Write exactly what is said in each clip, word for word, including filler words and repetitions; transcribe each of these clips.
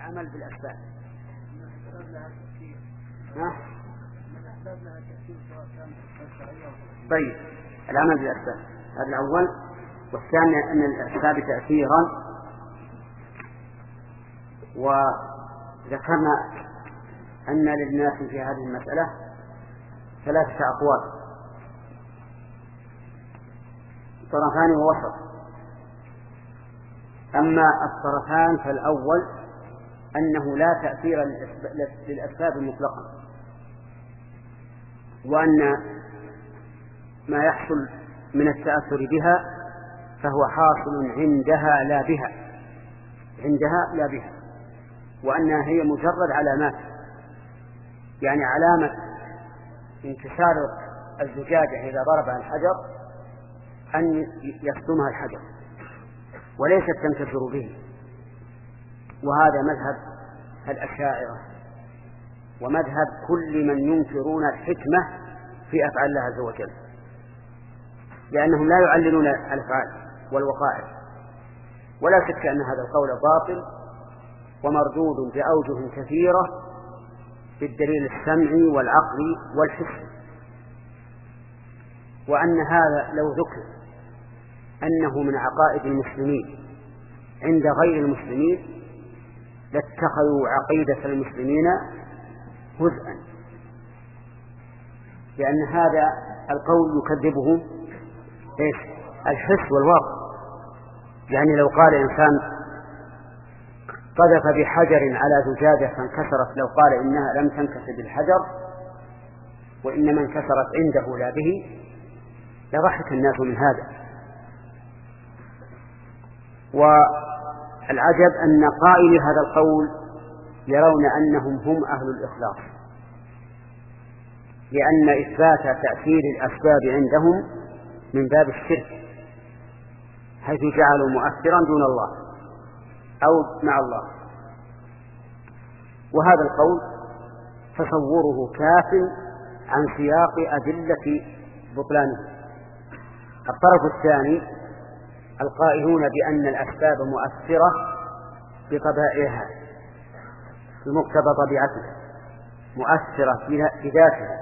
العمل بالأسباب. طيب العمل بالأسباب هذا الأول. والثاني أن الأسباب تأثيرا. وذكرنا أن للناس في هذه المسألة ثلاثة أقوال: طرفان ووسط. أما الطرفان فالأول أنه لا تأثير للأسباب مطلقا، وأن ما يحصل من التأثر بها فهو حاصل عندها لا بها عندها لا بها وأنها هي مجرد علامات، يعني علامة انكسار الزجاجة إذا ضربها الحجر أن يصدمها الحجر وليست تنكسر به. وهذا مذهب الأشاعرة ومذهب كل من ينكرون الحكمة في أفعال الله عز وجل، لأنهم لا يعللون الأفعال والوقائع. ولا شك أن هذا القول باطل ومردود بأوجه كثيرة بالدليل السمعي والعقلي والحسي. وأن هذا لو ذكر أنه من عقائد المسلمين عند غير المسلمين لاتخذوا عقيدة المسلمين هزءا، لأن هذا القول يكذبه إيش؟ الحس والواقع. يعني لو قال إنسان قذف بحجر على زجاجة فانكسرت، لو قال إنها لم تنكسر بالحجر وإنما انكسرت عنده لا به، لضحك الناس من هذا. والعجب أن قائل هذا القول يرون أنهم هم أهل الإخلاص، لأن إثبات تأثير الأسباب عندهم من باب الشرك، حيث جعلوا مؤثرا دون الله أو مع الله. وهذا القول تصوره كاف عن سياق أدلة بطلانه. الطرف الثاني القائلون بأن الأسباب مؤثرة بطبائعها بمقتضى طبيعتها، مؤثرة بذاتها.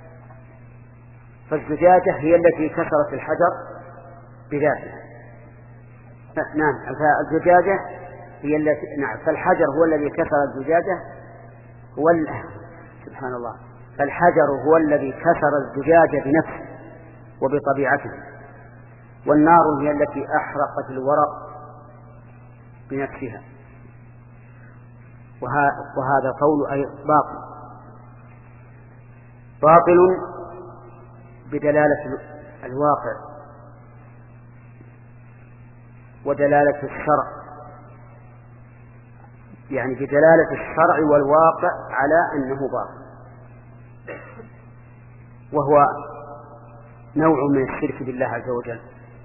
فالزجاجة هي التي كسرت الحجر بذاتها. نعم، فالزجاجة هي التي نعم فالحجر هو الذي كسر الزجاجة هو ال... سبحان الله. فالحجر هو الذي كسر الزجاجة بنفسه وبطبيعته، والنار هي التي أحرقت الورق بنفسها. وهذا قول أي باطل باطل بدلالة الواقع ودلالة الشرع، يعني بدلالة الشرع والواقع على أنه باطل، وهو نوع من الشرك بالله عز وجل.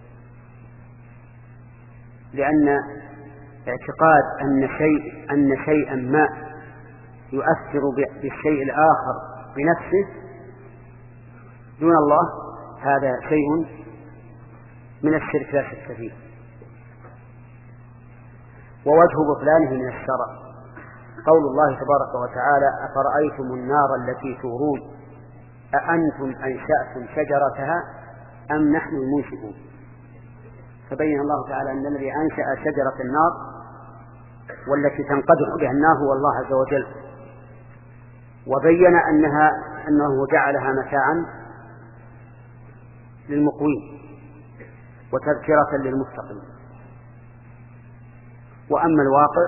لأن اعتقاد أن شيء أن شيئا ما يؤثر بالشيء الآخر بنفسه دون الله هذا شيء من الشرك لا شك فيه. ووجه بطلانه من الشرع قول الله تبارك وتعالى: أفرأيتم النار التي تورون أأنتم أنشأتم شجرتها أم نحن المنشئون. فبين الله تعالى أن الذي أنشأ شجرة النار والتي تنقدح بها النار هو الله عز وجل، وبين أنها أنه جعلها متاعا للمقوين وتذكرة للمتقين. وأما الواقع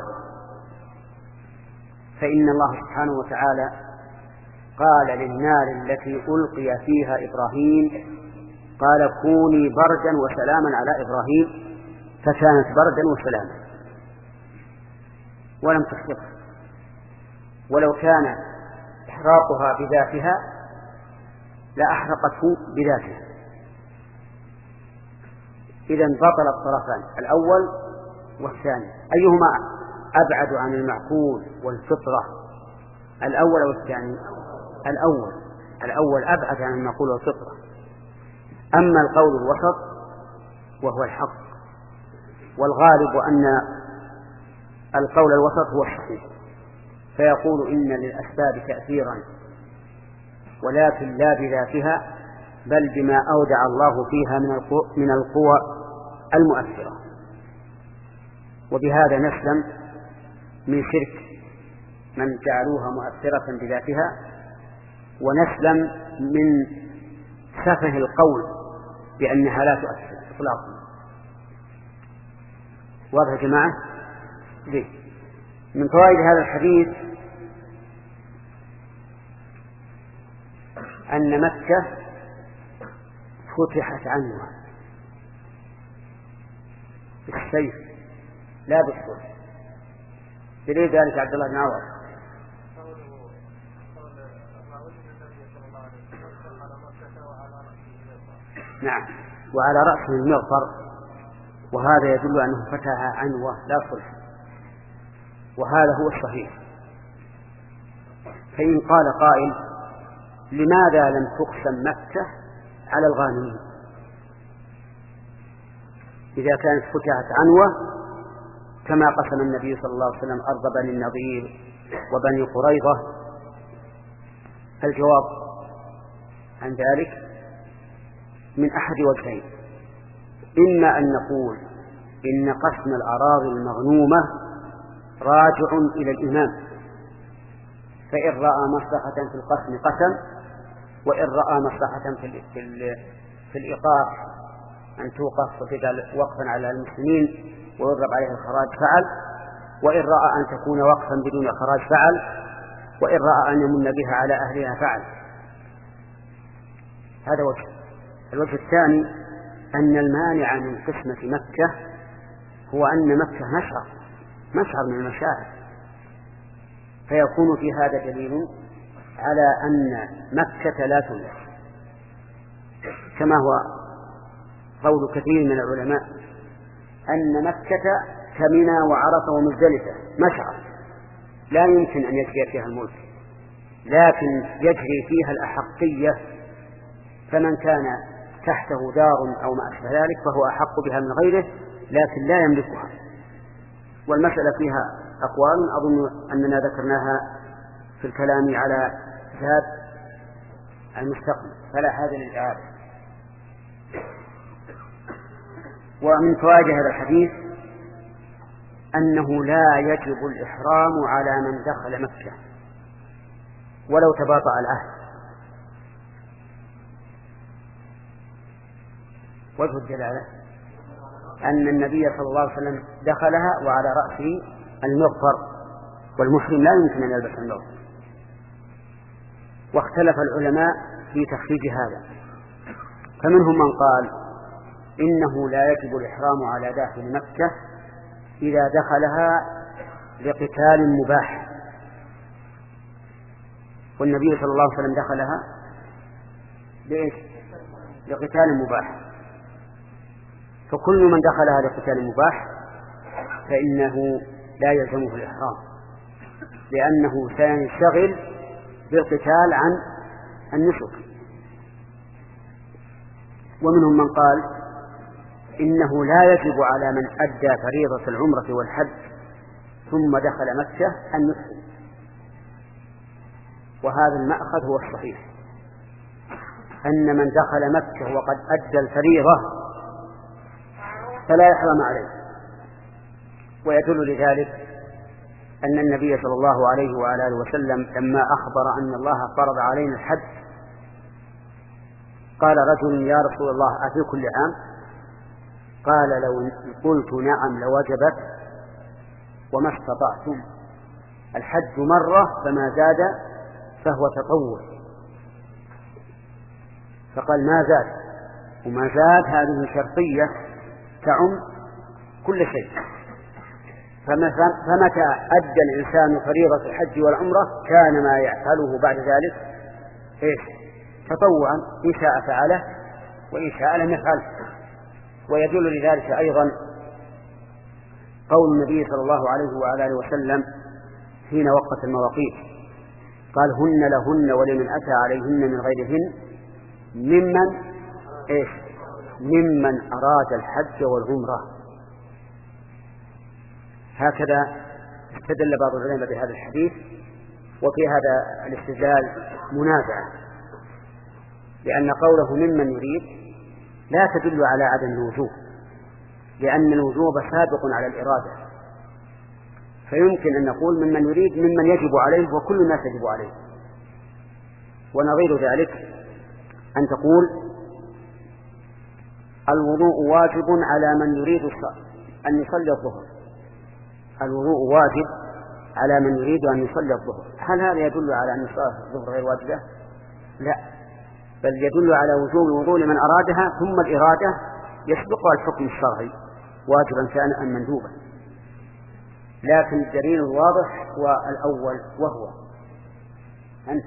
فإن الله سبحانه وتعالى قال للنار التي ألقي فيها إبراهيم قال: كوني بردا وسلاما على إبراهيم، فكانت بردا وسلاما ولم تحرقه. ولو كان إحراقها بذاتها لأحرقته بذاتها. إذن بطل الطرفان الأول والثاني. أيهما أبعد عن المعقول والفطرة، الأول أو الثاني؟ الأول الأول أبعد عن المعقول والفطرة. أما القول الوسط وهو الحق، والغالب أن القول الوسط هو الصحيح، فيقول إن للأسباب تأثيرا ولكن لا بذاتها، بل بما أودع الله فيها من القوى المؤثرة. وبهذا نسلم من شرك من جعلوها مؤثرة بذاتها، ونسلم من سفه القول بأنها لا تؤثر إطلاقا. واضح يا جماعة؟ ليه؟ من فوائد هذا الحديث أن مكة فتحت عنها بالسيف لا بالصلح. دليل ذلك عبد الله بن عوض. نعم، وعلى رأسه المغفر، وهذا يدل أنه فتح عنوة لا صلح، وهذا هو الصحيح. فإن قال قائل لماذا لم تقسم مكة على الغانمين إذا كانت فتحت عنوة كما قسم النبي صلى الله عليه وسلم أرض بني النضير وبني قريظة؟ الجواب عن ذلك من أحد وجهين: إما أن نقول إن قسم الأراضي المغنومة راجع إلى الإمام، فإن رأى مصلحة في القسم قسم، وإن رأى مصلحة في, في, في الإيقاف أن توقف وتجعل وقفا على المسلمين ويضرب عليها الخراج فعل، وإن رأى أن تكون وقفا بدون خراج فعل، وإن رأى أن يمن بها على أهلها فعل. هذا وجه. الوجه الثاني أن المانع من قسمة مكة هو أن مكة مشعر مشعر من المشاعر، فيكون في هذا دليل على أن مكة لا تملك، كما هو قول كثير من العلماء أن مكة كمنى وعرفة ومزدلفة مشعر لا يمكن أن يجري فيها الملك، لكن يجري فيها الأحقية، فمن كان تحته دار أو ما أشبه ذلك فهو أحق بها من غيره، لكن لا يملكها. والمسألة فيها أقوال أظن أننا ذكرناها في الكلام على زاد المستقبل، فلا حاجة للإعادة. ومن فوائد هذا الحديث أنه لا يجب الإحرام على من دخل مكة ولو تباطأ العهد. وجه الدلالة أن النبي صلى الله عليه وسلم دخلها وعلى رأسه المغفر، والمحرم لا يمكن أن يلبس المغفر. واختلف العلماء في تخريج هذا، فمنهم من قال إنه لا يجب الإحرام على داخل مكة إذا دخلها لقتال مباح، والنبي صلى الله عليه وسلم دخلها لإيش؟ لقتال مباح، فكل من دخلها لقتال مباح فإنه لا يلزمه الإحرام، لأنه سينشغل بالقتال عن النسك. ومنهم من قال إنه لا يجب على من أدى فريضة العمرة والحج ثم دخل مكة أن يحرم، وهذا المأخذ هو الصحيح، أن من دخل مكة وقد أدى الفريضة فلا يحرم عليه. ويدل لذلك أن النبي صلى الله عليه وعلى آله وسلم لما أخبر أن الله فرض علينا الحج قال رجل: يا رسول الله أفي كل عام؟ قال: لو قلت نعم لوجبت وما استطعتم، الحج مرة فما زاد فهو تطوع. فقال ما زاد، وما زاد هذه شرطية تعم كل شيء. فمتى أدى الإنسان فريضة الحج والعمرة كان ما يفعله بعد ذلك إيش؟ تطوعا، إن شاء فعله وإن شاء لم يفعله. ويدل لذلك أيضا قول النبي صلى الله عليه وعلى آله وسلم حين وقت المواقيت قال: هن لهن ولمن أتى عليهن من غيرهن ممن إيش؟ ممن أراد الحج والعمرة. هكذا استدل بعض العلماء بهذا الحديث، وفي هذا الاستدلال منازعة، لأن قوله ممن يريد لا تدل على عدم الوجوب، لأن الوجوب سابق على الإرادة، فيمكن أن نقول ممن يريد ممن يجب عليه وكل الناس يجب عليه. ونظير ذلك أن تقول الوضوء واجب على من يريد أن يصلي الظهر، الوضوء واجب على من يريد أن يصلي الظهر. هل هذا يدل على أن صلاة الظهر غير واجبة؟ لا، بل يدل على وجوب الوضوء لمن أرادها، ثم الإرادة يسبقها الحكم الشرعي واجبا كان أم مندوبا. لكن الدليل الواضح هو الأول، وهو أنت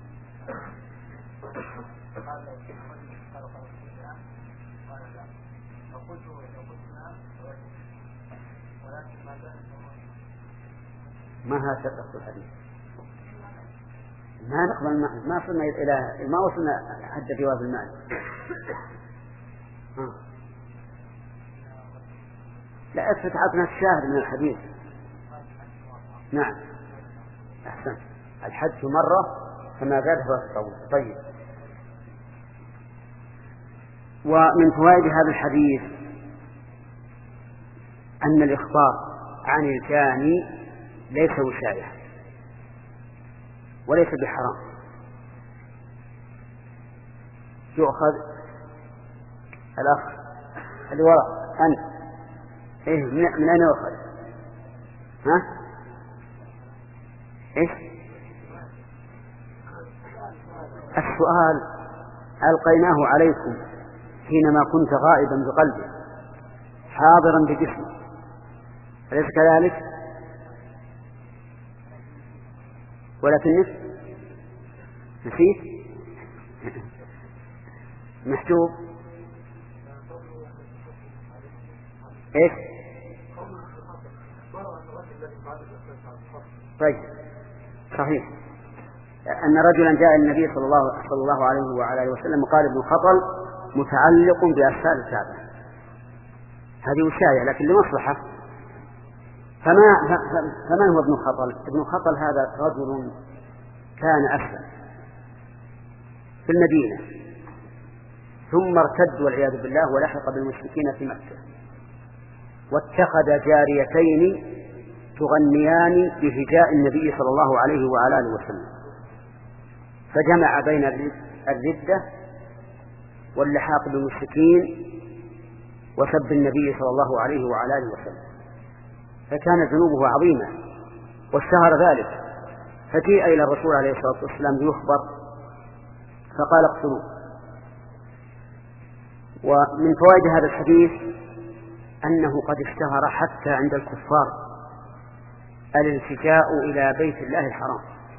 ما هذا شرط الحديث، ما نقبل الماء، ما وصلنا إلى ما وصلنا حد جواز الماء. لا أثبت عطنا الشاهد من الحديث. نعم أحسن، الحج مرة فما زاد فهو تطوع. طيب، ومن فوائد هذا الحديث أن الإخبار عن الجاني ليس وشاية وليس بحرام. يؤخذ الأخ اللي وراء أنت إيه من أين يؤخذ؟ ها إيش السؤال؟ ألقيناه عليكم حينما كنت غائبا بقلبه حاضرا بجسمه، أليس كذلك؟ ولكنك نسيت محجوب. إيش؟ طيب صحيح أن رجلا جاء النبي صلى الله, صلى الله عليه وعلى آله وسلم وقال ابن خطل متعلق بأسفل الكعبة، هذه وشاية لكن لمصلحة. فما فمن هو ابن خطل؟ ابن خطل هذا رجل كان أسلم في المدينة ثم ارتد والعياذ بالله ولحق بالمشركين في مكة، واتخذ جاريتين تغنيان بهجاء النبي صلى الله عليه وعلى آله وسلم، فجمع بين الردة واللحاق بالمشركين وسب النبي صلى الله عليه وعلى آله وسلم، فكانت ذنوبه عظيمة واشتهر ذلك. فجيء إلى الرسول عليه الصلاة والسلام يخبر فقال اقتلوه. ومن فوائد هذا الحديث أنه قد اشتهر حتى عند الكفار الالتجاء إلى بيت الله الحرام.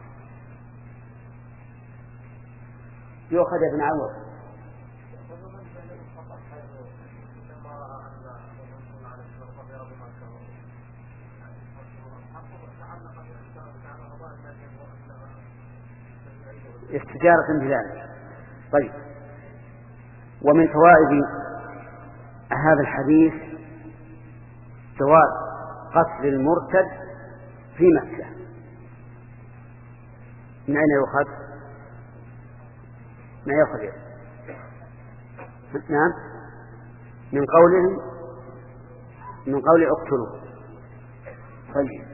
يؤخذ ابن عوض. استجارة بذلك. طيب، ومن فوائد هذا الحديث جواز قتل المرتد في مكة. من أين يؤخذ؟ ما يأخذ؟ نعم، من قولهم من قول اقتلوا. طيب،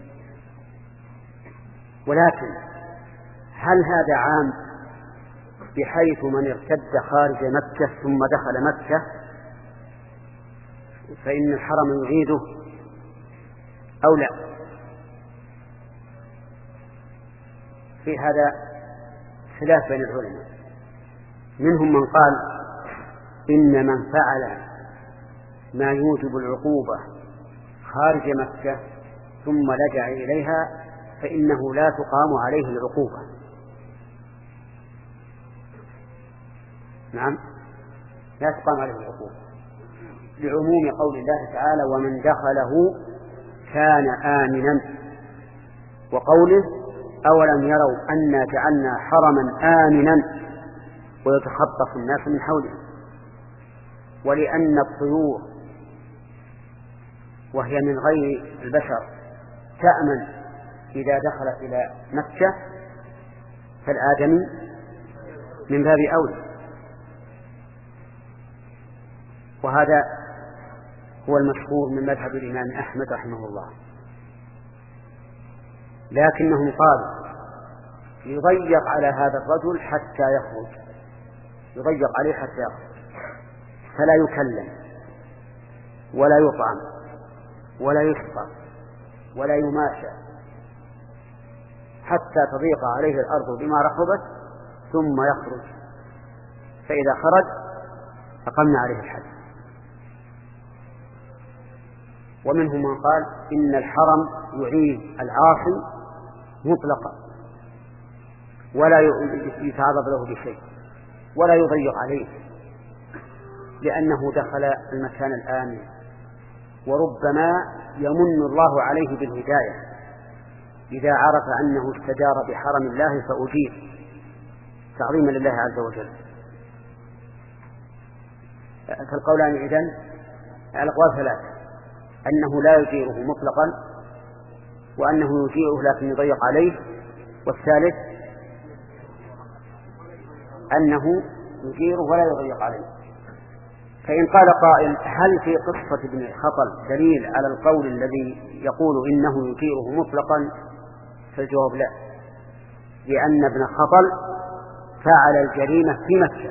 ولكن هل هذا عام بحيث من ارتد خارج مكة ثم دخل مكة فإن الحرم يعيده أو لا؟ في هذا خلاف بين العلماء. منهم من قال إن من فعل ما يوجب العقوبة خارج مكة ثم لجأ إليها فإنه لا تقام عليه العقوبة. نعم، لا تقام عليه العقوبة لعموم قول الله تعالى ومن دخله كان آمنا، وقوله أولم يروا أنا جعلنا حرما آمنا ويتخطف الناس من حوله. ولأن الطيور وهي من غير البشر تأمن إذا دخلت إلى مكة فالآدمي من باب أولى. وهذا هو المشهور من مذهب الإمام أحمد رحمه الله. لكنهم قالوا يضيق على هذا الرجل حتى يخرج، يضيق عليه حتى يخرج، فلا يكلم ولا يطعم ولا يسقى ولا يماشى حتى تضيق عليه الأرض بما رحبت ثم يخرج، فإذا خرج أقمنا عليه الحد. ومنهم من قال إن الحرم يعيد العاصي مطلقا ولا يتعرض له بشيء ولا يضيق عليه، لأنه دخل المكان الآمن، وربما يمن الله عليه بالهداية إذا عرف أنه استجار بحرم الله فأجير تعظيما لله عز وجل. فالقولان إذن الأقوال ثلاثة: أنه لا يجيره مطلقا، وأنه يجيره لكن يضيق عليه، والثالث أنه يجيره ولا يضيق عليه. فإن قال قائل: هل في قصة ابن خطل دليل على القول الذي يقول إنه يجيره مطلقا؟ فالجواب لا، لأن ابن خطل فعل الجريمة في مكة،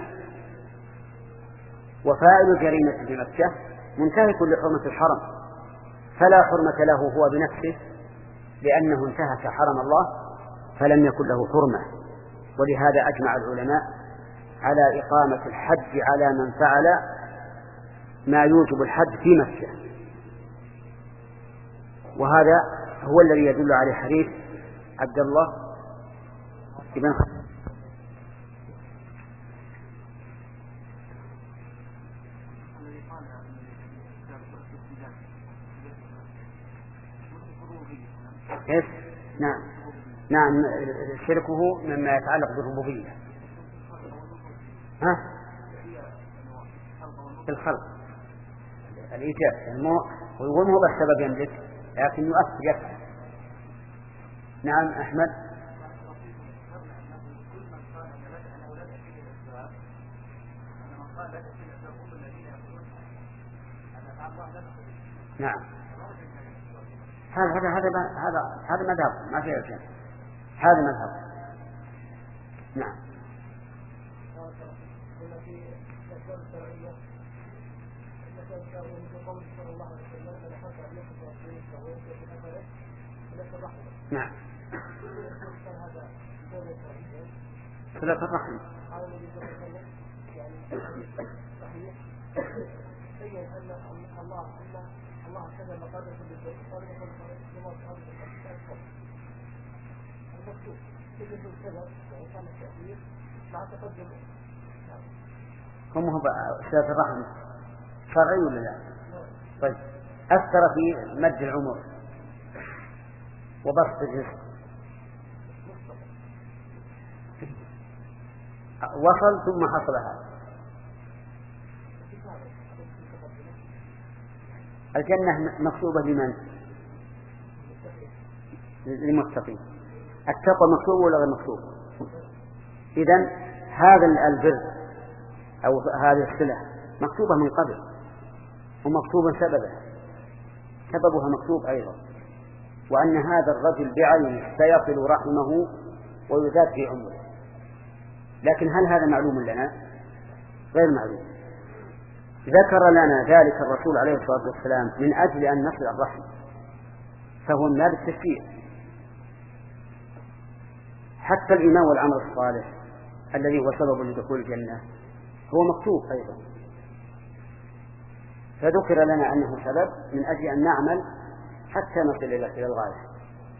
وفاعل الجريمة في مكة منتهك لحرمة الحرم، فلا حرمة له هو بنفسه لأنه انتهك حرم الله فلم يكن له حرمة. ولهذا أجمع العلماء على إقامة الحد على من فعل ما يوجب الحد في مكة. وهذا هو الذي يدل عليه حديث عبد الله بن خالد إيه؟ نعم نعم شركه مما يتعلق بالربوبية. ها؟ الخلق الإيجاب ويقول هو السبب يملك لكن يؤثر يفعل. نعم أحمد. نعم هذا هذا هذا هذا هذا مذهب ما فيه شيء، هذا مذهب. نعم نعم صلة الرحم. الله كذا مقادر في المكتوب تجد السبب وإقام التأثير مع تقدم. هم هو صلة الرحم شرعي ولا لا؟ طيب أثر في مد العمر وبسط الرزق، وصل ثم حصل هذا. الجنة مكتوبة لمن؟ للمتقين. التقوى مكتوب ولا غير مكتوب؟ إذن هذا البر أو هذه الصلة مكتوبة من قبل ومكتوبا سببها، سببها مكتوب أيضا، وأن هذا الرجل بعينه سيصل رحمه ويزاد في عمره. لكن هل هذا معلوم لنا؟ غير معلوم. ذكر لنا ذلك الرسول عليه الصلاة والسلام من أجل أن نصل الرحم، فهو من باب التشريع. حتى الإيمان والعمل الصالح الذي هو سبب لدخول الجنة هو مكتوب أيضا، فذكر لنا أنه سبب من أجل أن نعمل حتى نصل إلى الغاية.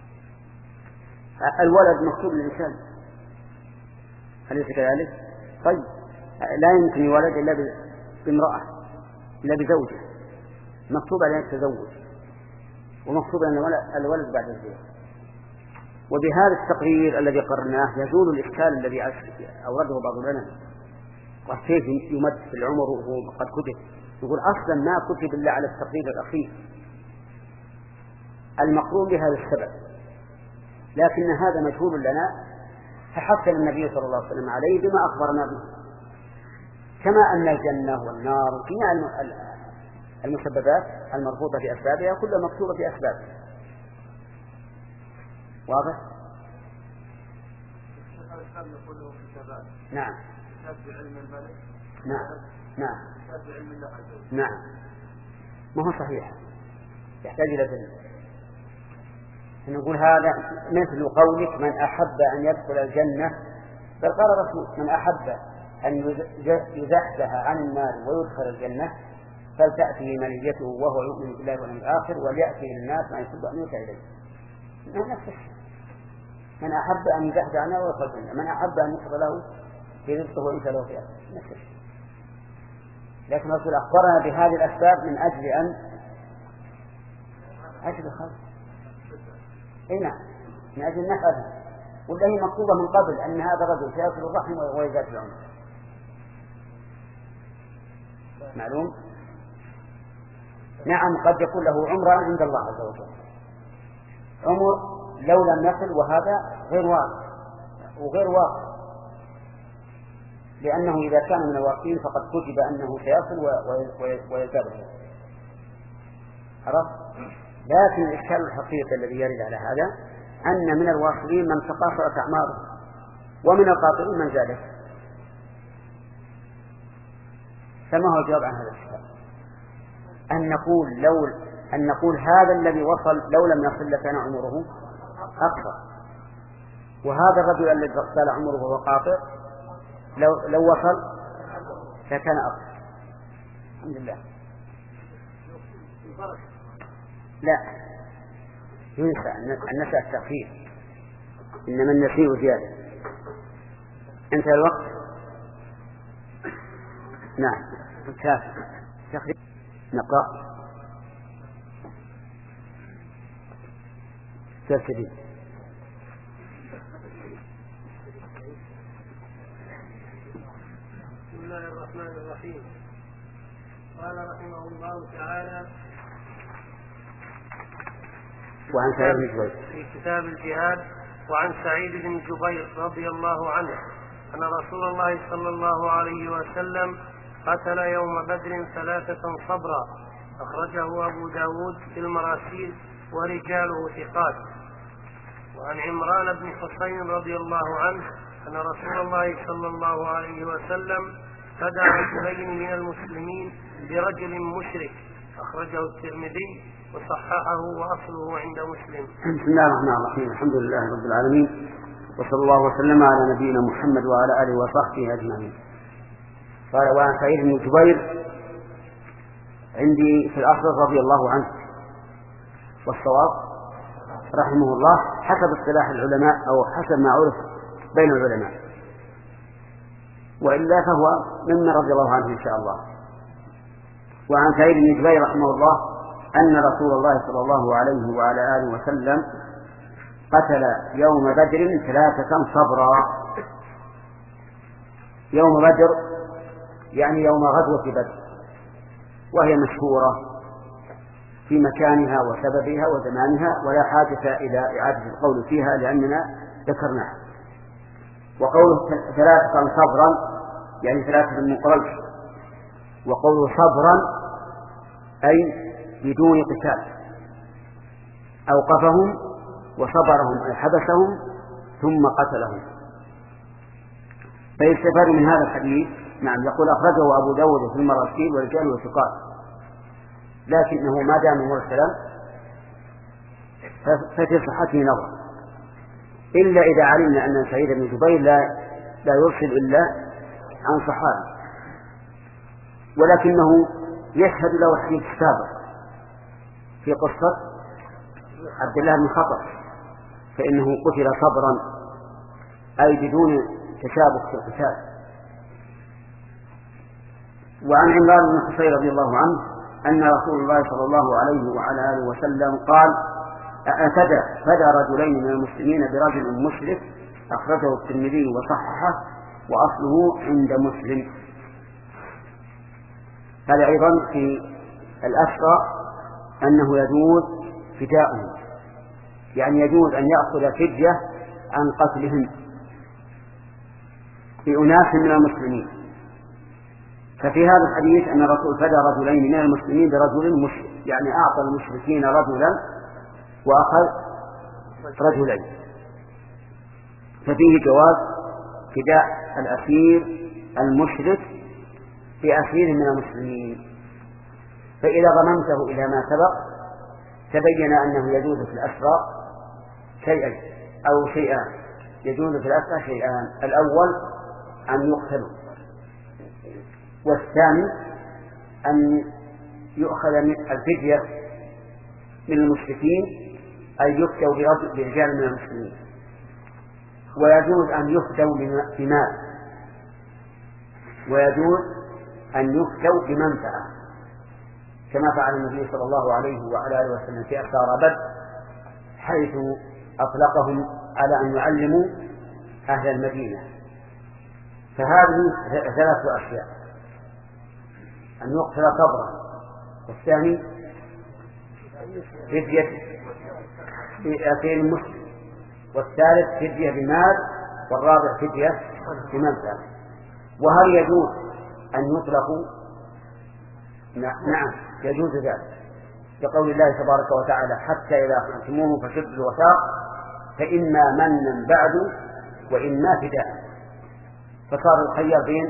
الولد مكتوب للإنسان، أليس كذلك؟ طيب لا يمكن يولد إلا بامرأة إلا بزوجة، مكتوب عليه التزوج ومكتوب أن الولد بعد الزواج. وبهذا التقرير الذي قررناه يزول الإشكال الذي أورده بعض العلماء، وكيف يمد في العمر وهو قد كتب. يقول أصلا ما كتب إلا على التقرير الأخير المقرون بهذا السبب، لكن هذا مجهول لنا، فحث النبي صلى الله عليه وسلم عليه بما أخبرنا به، كما أن الجنة والنار وجميع المسببات المربوطة بأسبابها كلها مكتوبة في أسبابها. واضح؟ نعم نعم نعم نعم ما هو صحيح، يحتاج إلى دليل. نقول هذا مثل قولك من أحب أن يدخل الجنة، بل قال الرسول من أحب أن يزحزح عن النار ويدخل الجنة فلتأتي منيته وهو يؤمن بالله واليوم الآخر وليأتي للناس ما يحب أن يؤتى إليه. نفس الشيء، من أحب أن يزحزح عن النار ويدخل الجنة، من أحب أن يحب له في رزقه ويؤتى له في أرضه، نفس الشيء. لكن الرسول أخبرنا بهذه الأسباب من أجل أن أجل الخلق. أي نعم، من أجل نفعها، ولا هي مكتوبة من قبل أن هذا الرجل سيأكل الرحم ويزاد العمر. معلوم؟ نعم، قد يكون له عمر عند الله عز وجل، عمر لو لم يصل، وهذا غير واقع وغير واقع، لأنه إذا كان من الواقعين فقد كتب أنه سيصل ويزاد. عرفت؟ لكن الإشكال الحقيقي الذي يرد على هذا أن من الواصلين من تقاصرت أعماره، ومن القاطعين من زادت. فما هو الجواب عن هذا الإشكال؟ أن نقول لو أن نقول هذا الذي وصل لو لم يصل لكان عمره أكثر، وهذا الرجل الذي طال عمره وهو قاطع لو لو وصل لكان أكثر. الحمد لله. لا ينسى النسى التأخير، إنما النسيء زيادة. انتهى الوقت. نعم كافي. نقرأ ترتدي. بسم الله الرحمن الرحيم. قال رحمه الله تعالى وعن سعيد بن جبير في كتاب الجهاد: وعن سعيد بن جبير رضي الله عنه أن رسول الله صلى الله عليه وسلم قتل يوم بدر ثلاثة صبرا، أخرجه أبو داود في المراسيل ورجاله ثقات. وعن عمران بن حسين رضي الله عنه أن رسول الله صلى الله عليه وسلم فدى رجلين من المسلمين برجل مشرك، أخرجه الترمذي وصححه وأصله عند مسلم. بسم الله الرحمن الرحيم. الحمد لله رب العالمين، وصلى الله وسلم على نبينا محمد وعلى آله وصحبه أجمعين. قال: وعن سعيد بن جبير عندي في الأصل رضي الله عنه، والصواب رحمه الله حسب اصطلاح العلماء أو حسب ما عرف بين العلماء، وإلا فهو ممن رضي الله عنه إن شاء الله. وعن سعيد بن جبير رحمه الله أن رسول الله صلى الله عليه وعلى آله وسلم قتل يوم بدر ثلاثة صبرا. يوم بدر يعني يوم غزوة بدر، وهي مشهورة في مكانها وسببها وزمانها، ولا حاجة إلى إعادة القول فيها لأننا ذكرناها. وقوله ثلاثة صبرا يعني ثلاثة من قريش، وقوله صبرا أي بدون قتال، أوقفهم وصبرهم أي حبسهم ثم قتلهم. فيستفاد من هذا الحديث. نعم، يقول أخرجه أبو داود في المراسيل ورجاله وثقات، لكنه ما دام مرسلا ففي صحته نظر، إلا إذا علمنا أن سعيد بن جبير لا, لا يرسل إلا عن صحابي، ولكنه يشهد له حديث سابق في قصة عبد الله بن خطر، فإنه قتل صبرا أي بدون تشابك في القتال. وعن عمران بن حسين رضي الله عنه أن رسول الله صلى الله عليه وعلى آله وسلم قال: فدى فدى رجلين من المسلمين برجل مشرك، أخرجه الترمذي وصححه وأصله عند مسلم. هذا أيضا في الأسرى أنه يجوز فداؤه يعني يجوز أن يأخذ فدية عن قتلهم بأناس من المسلمين. ففي هذا الحديث أن الرسول فدى رجلين من المسلمين برجل مشرك، يعني أعطى المشركين رجلا وأخذ رجلين، ففيه جواز فداء الأسير المشرك بأسير من المسلمين. فإذا ضممته إلى ما سبق تبين أنه يجوز في الأسرى شيئين أو شيئان. يجوز في الأسرى شيئان: الأول أن يقتلوا، والثاني أن يؤخذ من الفدية من المشركين أن يفتوا برجال من المسلمين. ويجوز أن يفتوا بمال، ويجوز أن يفتوا بمنفعة، كما فعل النبي صلى الله عليه وعلى آله وسلم في أسارى بدر، حيث أطلقهم على أن يعلموا أهل المدينة. فهذه ثلاث أشياء: أن يقتل صبرا، والثاني فدية بأسير المسلم، والثالث فدية بمال، والرابع فدية بمنفعة. وهل يجوز أن يطلقوا؟ نعم يجوز ذلك، لقول الله تبارك وتعالى: حتى إذا أخذتموه فشدوا الوثاق فإما منا بعد وإما فداء. فصار الخيار بين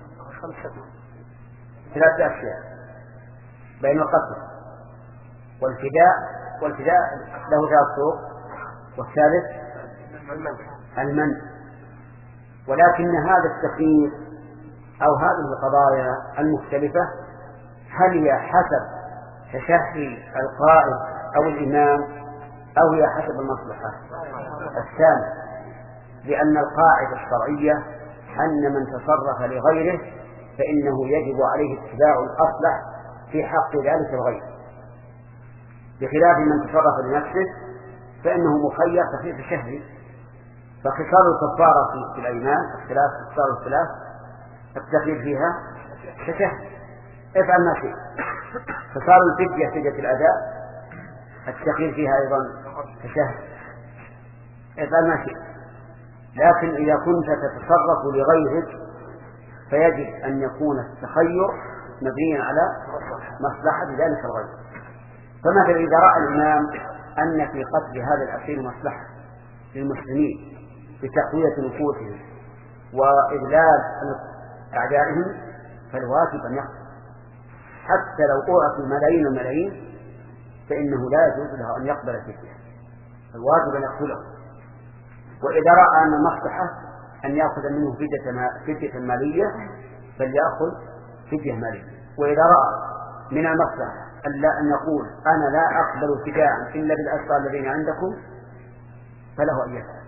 ثلاثة أشياء: بين القتل والفداء، والفداء له ثلاث طرق، والثالث المنع. ولكن هذا التخيير أو هذه القضايا المختلفة هل هي حسب تشهي القائد أو الإمام أو هي حسب المصلحة؟ الثاني، لأن القاعدة الشرعية أن من تصرف لغيره فإنه يجب عليه اتباع الأصلح في حق ذلك الغير، بخلاف من تصرف لنفسه فإنه مخير تخيير تشهي. فخصال الكفارة في الأيمان اختلاف خصال الثلاث التخيير فيها تشهي، افعل ما شئت. خصال الفدية فدية الأداء التخيير فيها أيضا تشهي، افعل ما شئت. لكن إذا كنت تتصرف لغيرك فيجب أن يكون التخير مبنيا على مصلحة ذلك الغير. فمثلا إذا رأى الإمام أن في قتل هذا الأسير مصلحة للمسلمين بتقوية نفوسهم وإذلال أعدائهم فالواجب أن يقتل، حتى لو أعطي ملايين الملايين فإنه لا يجوز له أن يقبل الفدية، الواجب أن يقتله. وإذا رأى أن المصلحة أن يأخذ منه فدية مالية فليأخذ فدية مالية. وإذا رأى من المصلحة ألا أن يقول أنا لا أقبل فداء إلا بالأسرى الذين عندكم فله أن يفعل.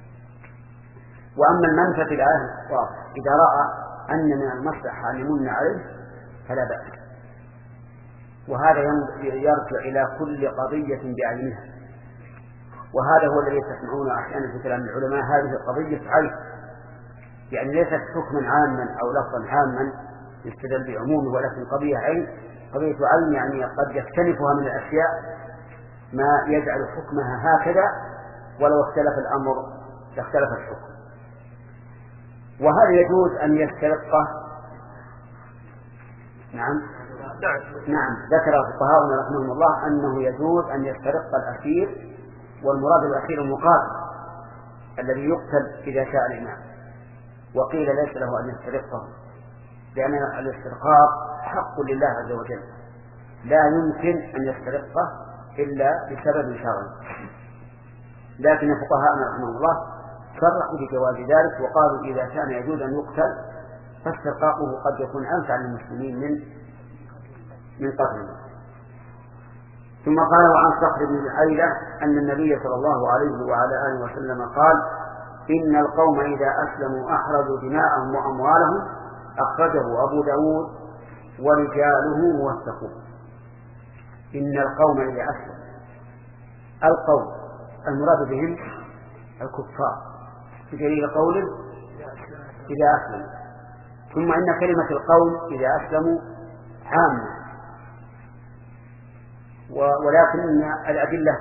وأما المنفعة الآن إذا رأى أن من المصلحة أن يمن عليه فلا بأس. وهذا يرجع إلى كل قضية بعينها، وهذا هو الذي تسمعون أحيانا في كلام العلماء: هذه القضية عين، يعني ليست حكما عاما أو لفظا عاما يستدل بعمومه، ولكن قضية عين. قضية عين يعني قد يختلفها من الأشياء ما يجعل حكمها هكذا، ولو اختلف الأمر لاختلف الحكم. وهل يجوز أن يسترقه؟ نعم نعم ذكر فقهاؤنا رحمهم الله أنه يجوز أن يسترق الأسير، والمراد الأخير المقاتل الذي يقتل إذا شاء الإمام. وقيل ليس له أن يسترقه، لأن الاسترقاق حق لله عز وجل، لا يمكن أن يسترقه إلا بسبب شرعي. لكن فقهاءنا رحمهم الله صرحوا بجواز ذلك، وقالوا إذا كان يجوز أن يقتل فاسترقاقه قد يكون أنفع للمسلمين من من قتله. ثم قالوا عن صخر بن الحيلة أن النبي صلى الله عليه وعلى آله وسلم قال: إن القوم إذا أسلموا أحرزوا دماءهم وأموالهم. أخرجه أبو داود ورجاله موثقون. إن القوم إذا أسلموا، القوم المراد بهم الكفار بدليل قوله إذا أسلموا. ثم إن كلمة القوم إذا أسلموا عامة، ولكن الأدلة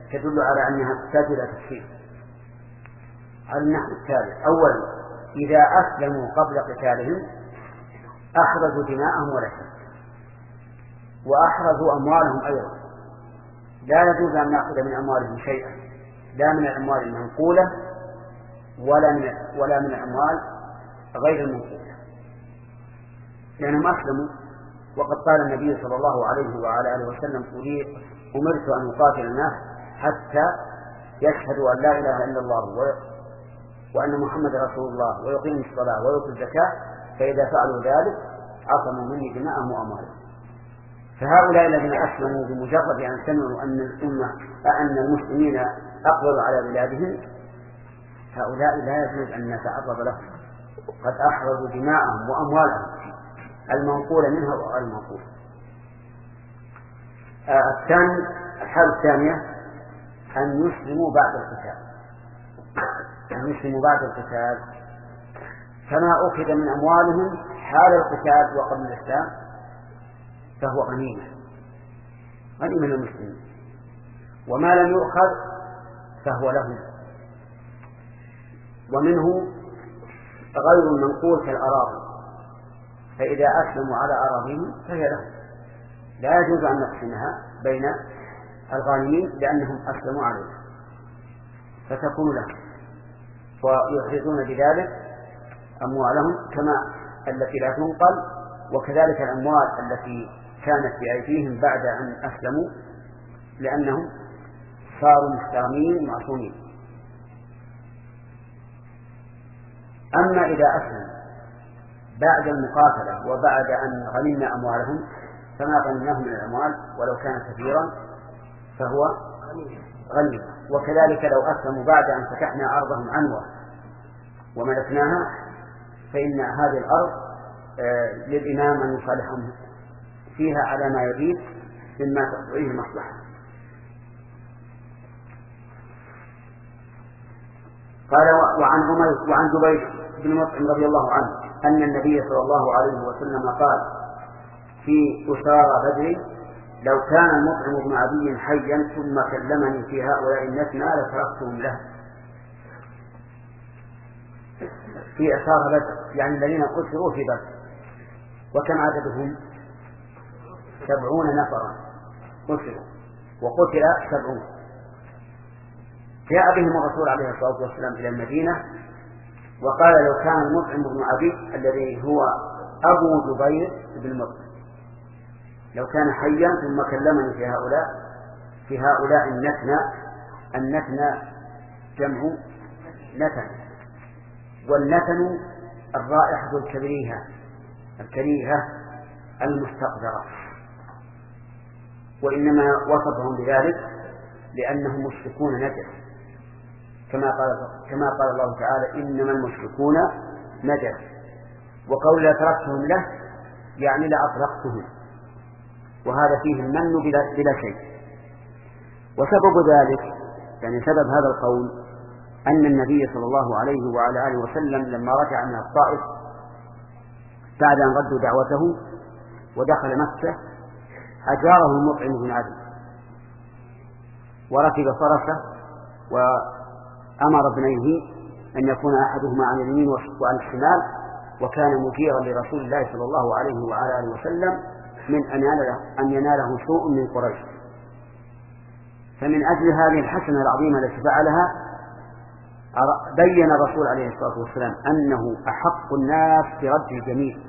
تدل على أنها تحتاج إلى تفصيل على النحو التالي. أولا، إذا أسلموا قبل قتالهم أحرزوا دماءهم ولا شك، وأحرزوا أموالهم أيضا. لا يجوز أن نأخذ من أموالهم شيئا، لا من الأموال المنقولة ولا من ولا من الأموال غير المنقولة، لأنهم أسلموا. وقد قال النبي صلى الله عليه وعلى آله وسلم: أمرت أن أقاتل الناس حتى يشهدوا أن لا إله إلا الله وأن محمد رسول الله ويقيموا الصلاة ويؤتوا الزكاة، فإذا فعلوا ذلك عصموا مني دماءهم وأموالهم. فهؤلاء الذين أسلموا بمجرد أن سمعوا أن الأمة أن المسلمين أقبلوا على بلادهم، هؤلاء لا يجوز أن نتعرض لهم، قد أحرزوا دماءهم وأموالهم المنقولة منها وغير المنقولة. آه الثاني الحالة الثانية أن يسلموا بعد القتال، أن يسلموا بعد القتال فما أخذ من أموالهم حال القتال وقبل الإسلام فهو غنيمة، غنيمة للمسلمين، وما لم يؤخذ فهو لهم. ومنه غير المنقول كالأراضي، فإذا أسلموا على أراضيهم فهي لهم، لا يجوز أن نقسمها بين الغانمين لأنهم أسلموا عليها، فتكون لهم، ويحرزون بذلك أموالهم كما التي لا تنقل، وكذلك الأموال التي كانت بأيديهم بعد أن أسلموا، لأنهم صاروا مستغنين معصومين. أما إذا أسلموا بعد المقاتلة وبعد أن غنمنا أموالهم فما غنمناه من الأموال ولو كان كثيرا فهو غنيمة. وكذلك لو أسلموا بعد أن فتحنا أرضهم عنوة وملكناها فإن هذه الأرض آه للإمام أن يصالحهم فيها على ما يريد مما تقضيه المصلحة. قال: وعن عمر وعن جبير بن مطعم رضي الله عنه أن النبي صلى الله عليه وسلم قال في أسارى بدر: لو كان المطعم بن عدي حيا ثم كلمني في هؤلاء النتنى لتركتهم له. في أسارى بدر يعني الذين قتلوا في بدر، وكم عددهم؟ سبعون نفرا قتلوا، وقتل سبعون. جاء بهم الرسول عليه الصلاة والسلام إلى المدينة وقال: لو كان المطعم بن عدي الذي هو أبو جبير بن مطعم لو كان حيا ثم كلمني في هؤلاء في هؤلاء النتنى. النتنى جمع نتن، والنتن الرائحة الكريهة الكريهة المستقذرة، وإنما وصفهم بذلك لأنهم مشركون نجس، كما قال كما قال الله تعالى: إنما المشركون نجس. وقول لا تركتهم له يعني لأطلقتهم، وهذا فيه المن بلا, بلا شيء. وسبب ذلك يعني سبب هذا القول أن النبي صلى الله عليه وعلى آله وسلم لما رجع من الطائف بعد أن ردوا دعوته ودخل مكة أجاره المطعم بن عدي وركب فرسه وأمر ابنيه أن يكون أحدهما عن اليمين وعن الشمال، وكان مجيرا لرسول الله صلى الله عليه وعلى آله وسلم من أن يناله سوء من قريش. فمن أجل هذه الحسنة العظيمة التي فعلها بين الرسول عليه الصلاة والسلام أنه أحق الناس برد الجميل،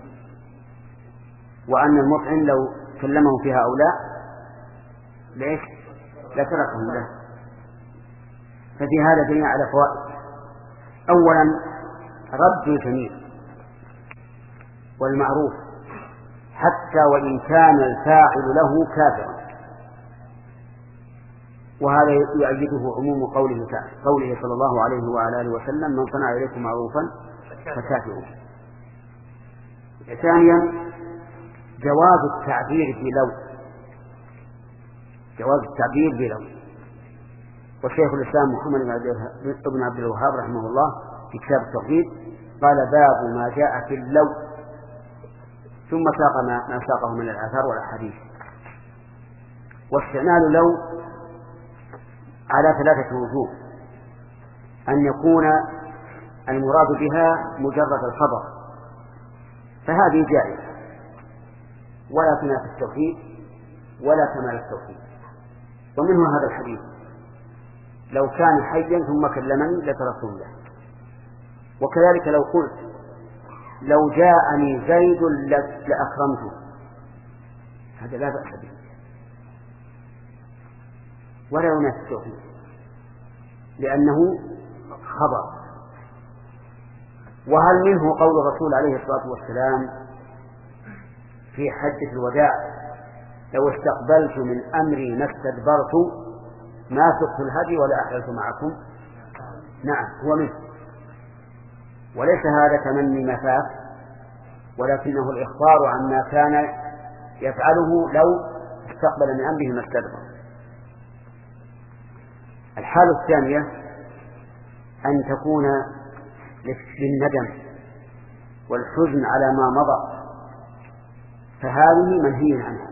وأن المطعم لو كلمه في هؤلاء ليش لتركهم له. ففي هذا دليل على فوائد: أولا رد الجميل والمعروف حتى وإن كان الفاعل له كافرا، وهذا يؤيده عموم قوله تعالى قوله صلى الله عليه وعلى آله وسلم: من صنع إليكم معروفا فكافئوه. ثانيا جواز التعبير بلو جواز التعبير بلو وشيخ الإسلام محمد بن عبد الوهاب رحمه الله في كتاب التوحيد قال: باب ما جاء في اللو، ثم ساق ما ساقه من الآثار والأحاديث. واستعمال لو على ثلاثة وجوه: أن يكون المراد بها مجرد الخبر، فهذه جائزة ولا تنافي التوحيد ولا كمال التوحيد. ومنه هذا الحديث: لو كان حيا ثم كلمني لتركته له. وكذلك لو قلت لو جاءني زيد لأكرمته، هذا لا بأس به ولا ينافي التوحيد لأنه خبر. وهل منه قول الرسول عليه الصلاة والسلام في حجة الوداع: لو استقبلت من أمري ما استدبرت ما سقت الهدي ولا أحللت معكم؟ نعم، هو منه، وليس هذا تمني ما فات، ولكنه الإخبار عما كان يفعله لو استقبل من أمره ما استدبر. الحالة الثانية أن تكون للندم والحزن على ما مضى، فهذه منهي عنها،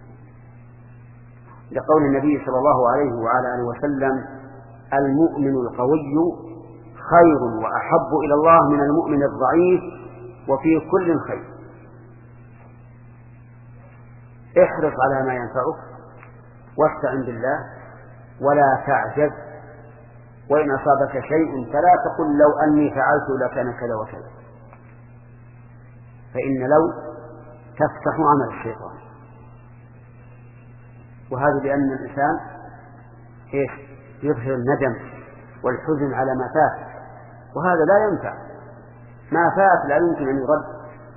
لقول النبي صلى الله عليه وعلى آله وسلم: المؤمن القوي خير وأحب إلى الله من المؤمن الضعيف وفي كل خير. احرص على ما ينفعك واستعن بالله ولا تعجز، وإن أصابك شيء فلا تقل لو أني فعلت لكان كذا وكذا، فإن لو تفتح عمل الشيطان. وهذا لأن الإنسان إيش؟ يظهر الندم والحزن على ما فات، وهذا لا ينفع. ما فات لا يمكن أن يرد،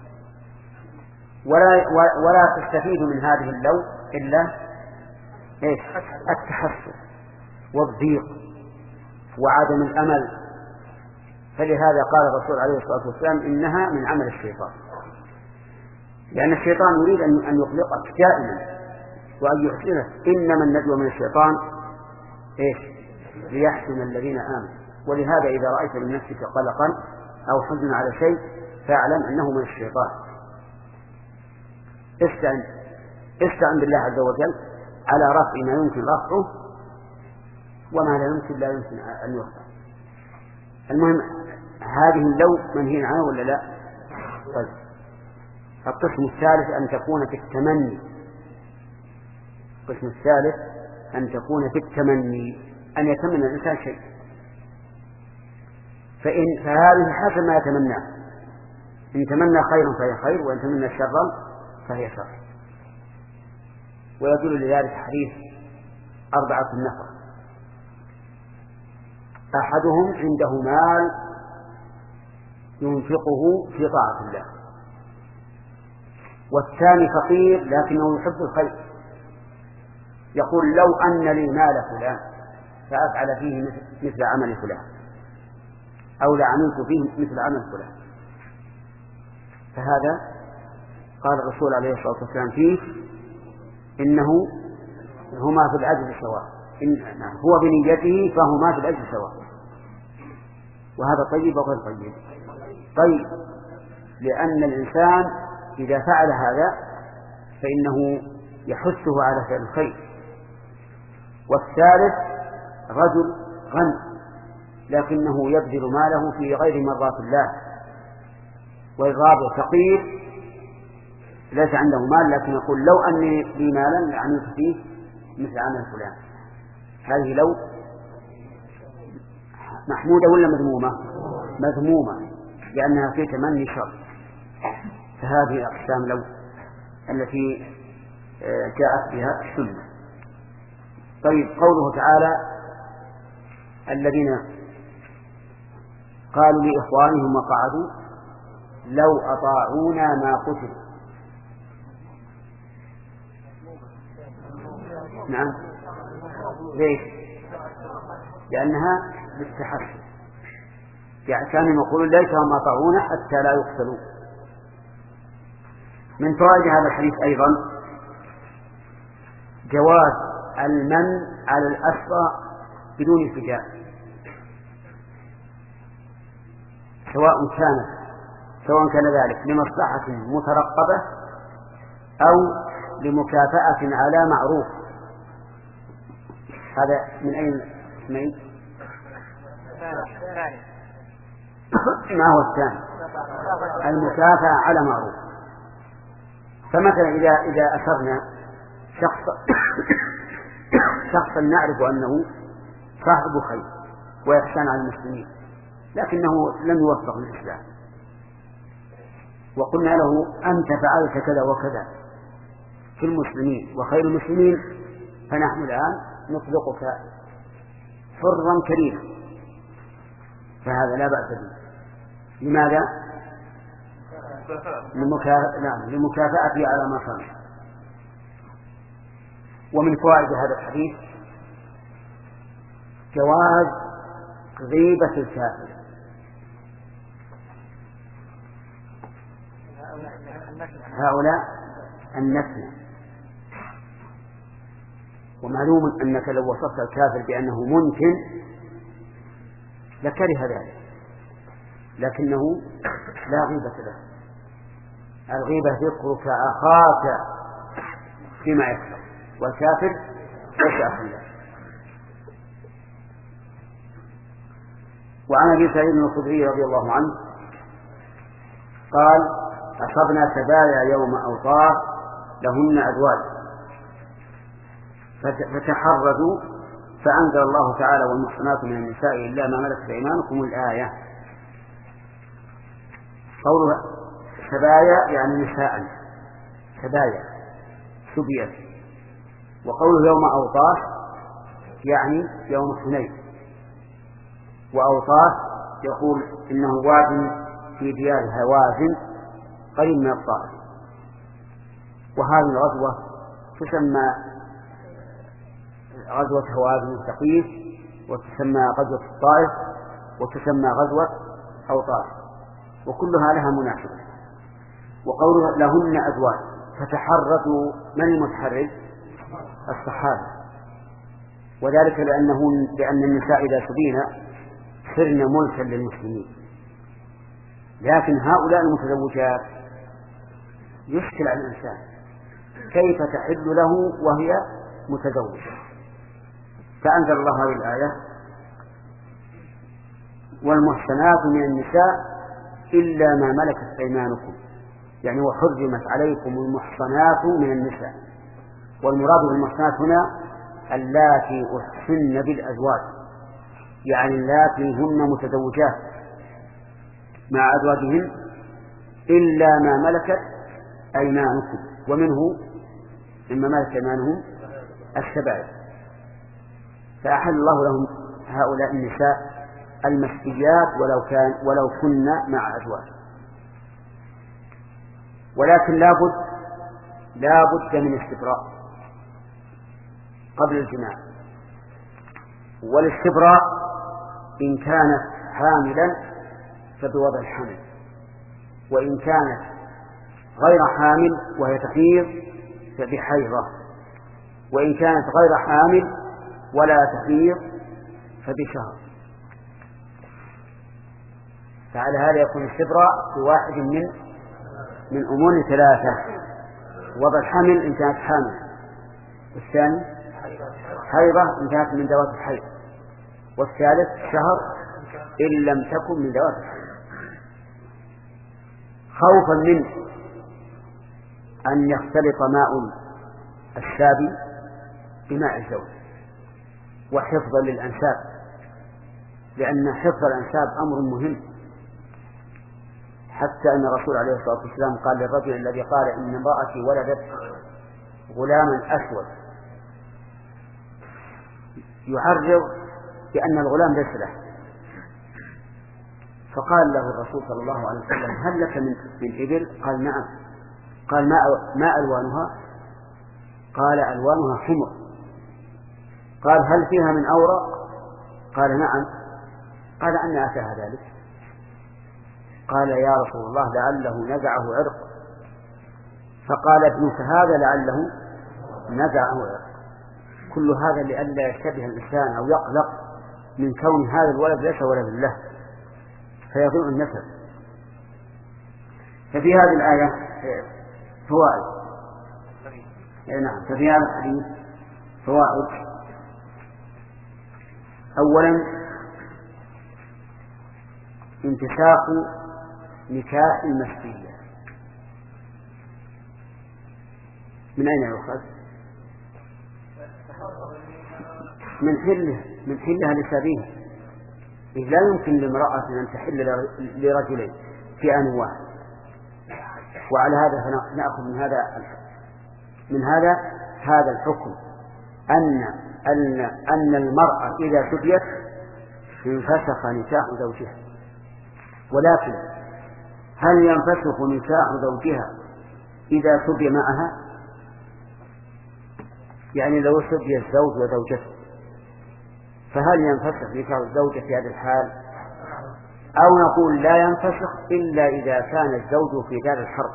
ولا ولا تستفيد من هذه اللو إلا إيش؟ التحسر والضيق وعدم الأمل. فلهذا قال الرسول عليه الصلاة والسلام: إنها من عمل الشيطان، لأن الشيطان يريد أن يقلقك دائما وأن يحسنك. إنما النجوى من الشيطان إيش؟ ليحسن الذين آمنوا. ولهذا إذا رأيت من نفسك قلقا أو حزن على شيء فاعلم أنه من الشيطان. استعن استعن بالله عز وجل على رفع ما يمكن رفعه، وما لا يمكن لا يمكن أن يرفع. المهم هذه اللو منهي عنها ولا لا؟ طيب، القسم الثالث أن تكون في التمني. القسم الثالث أن تكون في التمني، أن يتمنى الإنسان شيء، فإن فهذه حسب ما يتمناه. إن تمنى خيرا فهي خير، وإن تمنى شرا فهي شر. ويدل لذلك حديث أربعة النفر: أحدهم عنده مال ينفقه في طاعة الله، والثاني فقير لكنه يحب الخير، يقول: لو أن لي مال فلان فأفعل فيه مثل عمل فلان، أو لعملت فيه مثل عمل فلان. فهذا قال الرسول عليه الصلاة والسلام فيه: إنه هما في الأجر سواء، إن هو بنيته فهما في الأجر سواء. وهذا طيب وغير طيب. طيب لأن الإنسان إذا فعل هذا فإنه يحثه على فعل الخير. والثالث رجل غني لكنه يبذل ماله في غير مرضات الله، والرابع فقير ليس عنده مال لكن يقول: لو أني لي مالا لعملت فيه مثل عمل فلان. هذه لو محمودة ولا مذمومة؟ مذمومة، لأنها في تمني شر. فهذه أقسام لو التي جاءت بها السنة. طيب، قوله تعالى: الذين قالوا لإخوانهم وقعدوا لو أطاعونا ما قتلوا. نعم، ليش؟ لأنها بالتحسن، يعني كانوا يقولون: ليتهم أطاعونا حتى لا يقتلوا. من فوائد هذا الحديث أيضا جواز المن على الأسرى بدون فداء، سواء كان سواء كان ذلك لمصلحة مترقبة أو لمكافأة على معروف. هذا من أين القسمين؟ ما هو الثاني؟ المكافأة على معروف. فمثلا إذا إذا أسرنا شخص شخصا نعرف أنه صاحب خير ويحسن على المسلمين لكنه لم يوفق للإسلام، وقلنا له أنت فعلت كذا وكذا في المسلمين وخير المسلمين، فنحن الآن نطلقك حرا كريما، فهذا لا بأس به. لماذا؟ لمكافأته على ما صنع. ومن فوائد هذا الحديث جواز غيبة الكافر. هؤلاء النسل، ومعلوم أنك لو وصفت الكافر بأنه ممكن لكره ذلك، لكنه لا غيبة له. الغيبة ذكرك أخاك فيما يكره، والكافر ليس أخا له. وعن أبي سعيد الخدري رضي الله عنه قال: أصبنا سبايا يوم أوطار لهن أزواج فتحرزوا، فأنزل الله تعالى: والمحصنات من النساء إلا ما ملكت أيمانكم الآية. قوله سبايا يعني نساء، سبايا سبيت. وقوله يوم أوطار يعني يوم حنين. وأوطار يقول إنه واد في ديار هوازن قريب من الطائف، وهذه الغزوة تسمى غزوة هوازن الثقيف، وتسمى غزوة الطائف، وتسمى غزوة أوطار، وكلها لها مناسبة. وقوله لهن أزواج فتحرزوا، من المتحرز؟ الصحابة، وذلك لأنه لأن النساء إذا سبين صرن ملكا للمسلمين، لكن هؤلاء المتزوجات يشكل على الإنسان كيف تحل له وهي متزوجة، فأنزل الله هذه الآية: والمحسنات من النساء إلا ما ملكت أيمانكم، يعني وحرمت عليكم المحصنات من النساء. والمراد بالمحصنات هنا اللاتي أحسن بالأزواج، يعني اللاتي هن متزوجات مع أزواجهن إلا ما ملكت أيمانكم، ومنه مما ملكت أيمانهم السبايا. فأحل الله لهم هؤلاء النساء المسيات ولو كان ولو كن مع أزواج. ولكن لا بد لا بد من استبراء قبل الجماع. والاستبراء إن كانت حاملا فبوضع الحمل، وإن كانت غير حامل وهي تحيض فبحيضة، وإن كانت غير حامل ولا تحيض فبشهر. فعلى هذا يكون الاستبراء بواحد من من أمور ثلاثة: وضع الحمل إن كانت حامل، والثاني حيضة إن كانت من ذوات الحيض، والثالث شهر إن لم تكن من ذوات الحيض، خوفا من أن يختلط ماء الشاب بماء الزوج، وحفظا للأنساب، لأن حفظ الأنساب أمر مهم، حتى أن الرسول عليه الصلاة والسلام قال للرجل الذي قال إن امرأتي ولدت غلاما أسود يعرض بأن الغلام ليس له، فقال له الرسول صلى الله عليه وسلم: هل لك من إبل؟ قال: نعم. قال: ما ما ألوانها؟ قال: ألوانها حمر. قال: هل فيها من أورق؟ قال: نعم. قال: أن أتاها ذلك؟ قال: يا رسول الله لعله نزعه عرق. فقال: ابنك هذا لعله نزعه عرق. كل هذا لئلا يشتبه الإنسان أو يقلق من كون هذا الولد ليس ولد له فيضيع النسب. ففي هذه الآية فوائد. نعم، ففي هذا الحديث فوائد. أولا انتساق نكاح المسجية. من أين يؤخذ؟ من حله من حلها لسبيها، إذ لا يمكن لامرأة أن تحل لرجلين في آن واحد. وعلى هذا نأخذ من هذا من هذا هذا الحكم أن أن أن المرأة إذا سبيت انفسخ نكاح زوجها. ولكن هل ينفسخ نكاح زوجها إذا سبي معها؟ يعني لو سبي الزوج وزوجته فهل ينفسخ نكاح الزوجة في هذا الحال؟ أو نقول لا ينفسخ إلا إذا كان الزوج في دار الحرب،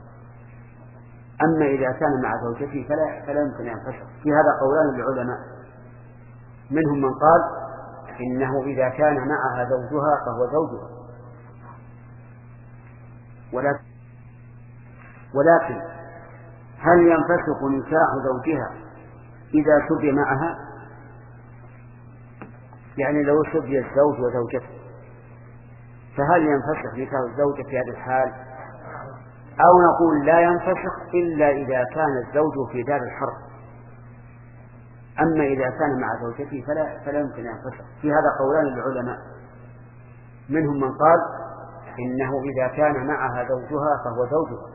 أما إذا كان مع زوجته فلا, فلا يمكن ينفسخ. في هذا قولان للعلماء، منهم من قال إنه إذا كان معها زوجها فهو زوجها، ولكن, ولكن هل ينفسخ نكاح زوجها إذا سبي معها؟ يعني لو سبي الزوج وزوجته فهل ينفسخ نكاح الزوجة في هذا الحال؟ أو نقول لا ينفسخ إلا إذا كان الزوج في دار الحرب، أما إذا كان مع زوجته فلا, فلا يمكن ينفسخ. في هذا قولان للعلماء، منهم من قال إنه إذا كان معها زوجها فهو زوجها،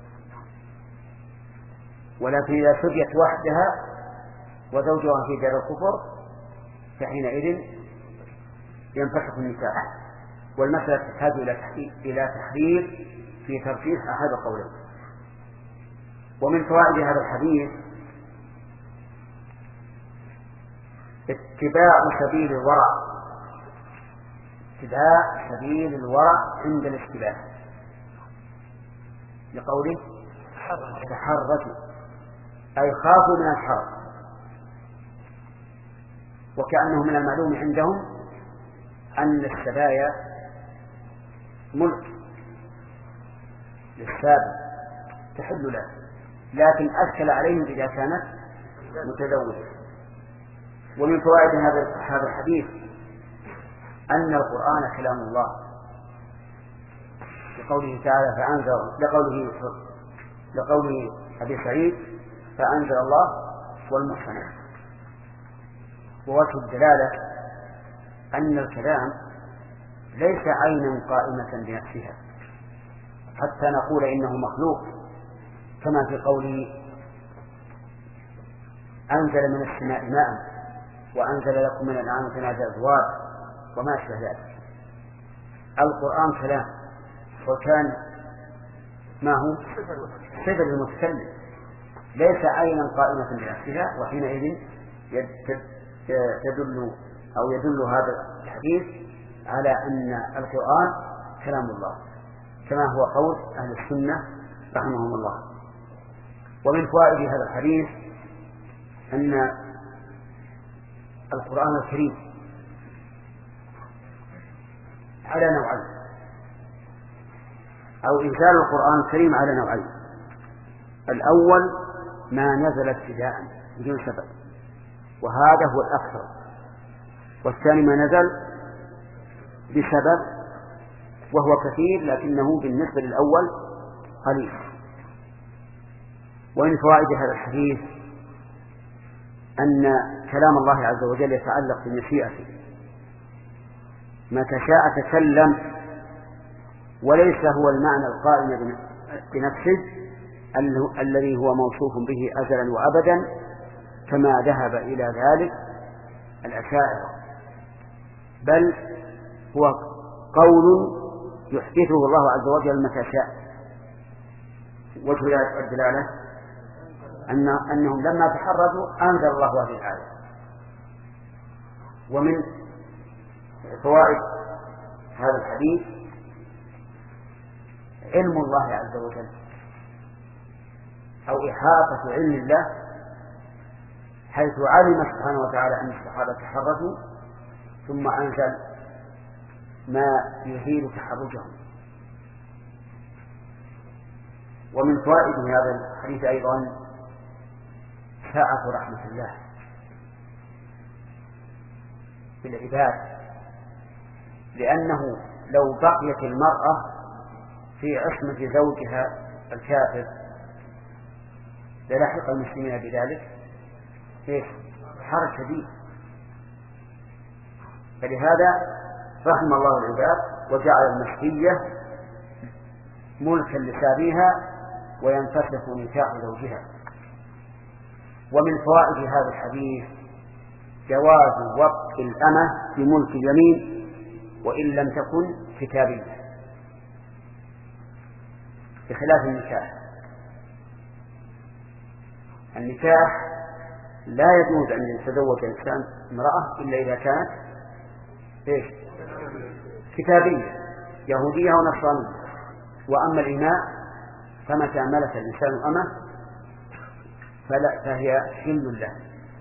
ولكن إذا سبيت وحدها وزوجها في دار الكفر فحينئذ ينفسخ النكاح. والمسألة تحتاج إلى تحرير في ترجيح أحد القولين. ومن فوائد هذا الحديث اتباع سبيل الورع، اتباع سبيل الورع عند الاشتباه، لقوله تحرجوا أي خافوا من الحرج، وكأنه من المعلوم عندهم أن السبايا ملك للسابق تحل له، لكن أشكل عليهم إذا كانت متزوجة. ومن فوائد هذا هذا الحديث أن القرآن كلام الله، لقوله تعالى فأنزل لقوله لقوله أبي سعيد فأنزل الله والمحصنات. ووجه الدلالة أن الكلام ليس عينا قائمة بنفسها حتى نقول إنه مخلوق، كما في قوله أنزل من السماء ماء وأنزل لكم من الأنعام ثمانية أزواج وما أشبه ذلك. القرآن كلام، وكان ما هو صفة المتكلم، ليس عينا قائمة بنفسها. وحينئذ يدل أو يدل هذا الحديث على أن القرآن كلام الله، كما هو قول أهل السنة رحمهم الله. ومن فوائد هذا الحديث أن القرآن الكريم على نوعين، أو إنزال القرآن الكريم على نوعين: الأول ما نزل ابتداء بدون سبب وهذا هو الأكثر، والثاني ما نزل بسبب وهو كثير لكنه بالنسبة للأول قليل. ومن فوائد هذا الحديث أن كلام الله عز وجل يتعلق بمشيئته، متى شاء تكلم، وليس هو المعنى القائم بنفسه الذي هو موصوف به أزلا وأبدا كما ذهب إلى ذلك الأشاعرة، بل هو قول يحدثه الله عز وجل متى شاء. وجه الدلالة أن أنهم لما تحرزوا أنزل الله هذه الآية. ومن فوائد هذا الحديث علم الله عز وجل، أو إحاطة علم الله، حيث علم سبحانه وتعالى أن الصحابة تحرزوا ثم أنزل ما يزيل تحرجهم. ومن فوائد هذا الحديث أيضا سعة رحمة الله، بالعباد، لأنه لو بقيت المرأة في عصمة زوجها الكافر للحق المسلمين بذلك إيش؟ حرج شديد. فلهذا رحم الله العباد وجعل المسيحية ملكا لسابيها وينفسخ نكاح زوجها. ومن فوائد هذا الحديث جواز وطء الأمة بملك اليمين وإن لم تكن كتابية، بخلاف النكاح. النكاح لا يجوز أن يتزوج الإنسان امرأة إلا إذا كانت إيش؟ كتابية يهودية أو نصرانية. وأما الإماء فمتى ملك الإنسان أمه فلا فهي حل له،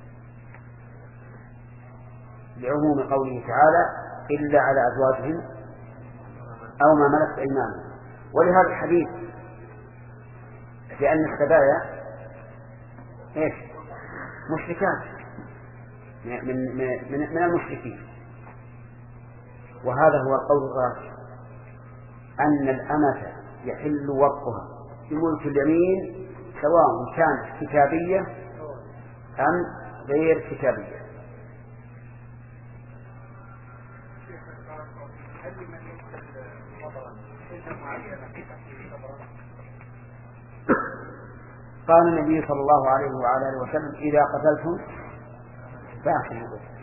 لعموم قوله تعالى إلا على أزواجهم أو ما ملكت أيمانهم. ولهذا الحديث لأن السبايا إيش؟ مشركات من من من المشركين. وهذا هو القول الراجح أن الأمة يحل وطئها بملك اليمين سواء كانت كتابية أم غير كتابية. قال النبي صلى الله عليه وعلى آله وسلم إذا قتلتم فأحسنوا القتل.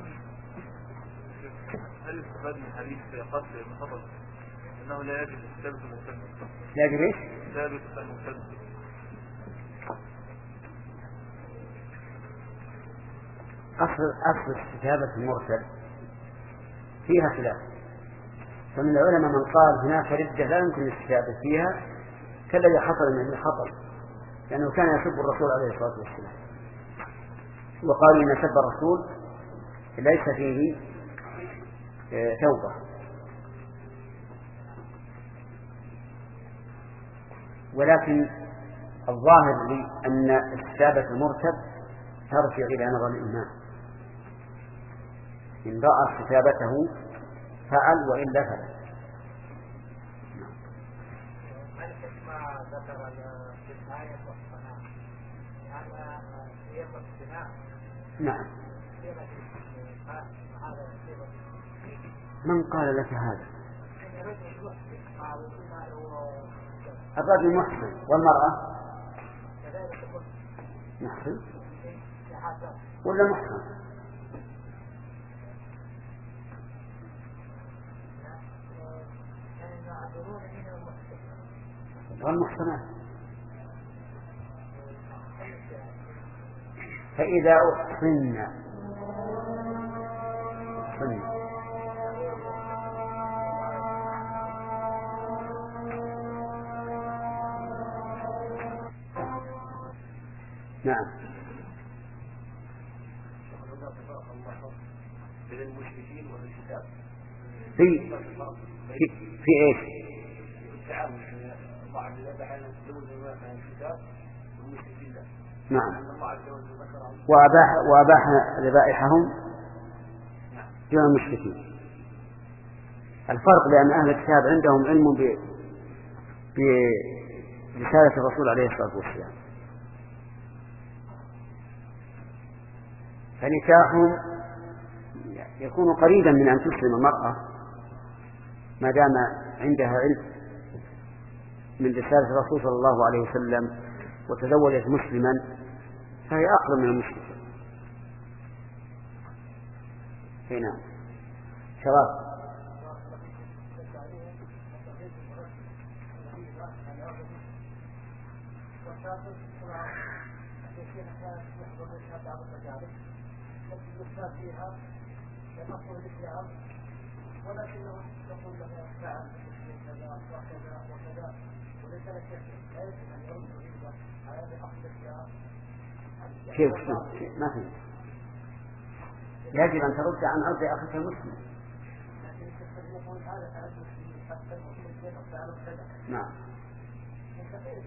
هل يستفاد من حديث قتل المخطط أنه لا يجب كتابة المرتد؟ لا يجب إيش؟ كتابة المرتد. أصل أصل كتابة المرتد فيها خلاف، فمن العلماء من قال هناك ردة لا يمكن الاستتابة فيها كالذي حصل من الخطر، لأنه كان يسب الرسول عليه الصلاة والسلام، وقالوا إن سب الرسول ليس فيه توبة. ولكن الظاهر لي أن استتابة المرتد ترجع إلى نظر الإمام، إن رأى استتابته فعل وإلا فعل. نعم. من قال لك هذا؟ الرجل محسن والمرأة محسن ولا محسن؟ والمحسنات. فإذا أحسن أحسن نعم. في في في ايش؟ نعم. وأباح وأباح ذبائحهم دون المشركين. الفرق لأن أهل الكتاب عندهم علم برسالة الرسول عليه الصلاة والسلام، فنكاحهم يكون قريبا من أن تسلم المرأة ما دام عندها علم من رسالة الرسول صلى الله عليه وسلم وتزوجت مسلما فهي أقرب من المشرك. هنا شباب ولكنه يقول له فعل كذا وكذا وكذا وليس لك لا يجب ان يرد الربا على اخذ الشهر. كيف ما في يجب ان ترد عن عرض اخيك المسلم. لكن يقول هذا فعل المسلمين حتى المسلمين فعلوا كذا. نعم. مستحيل.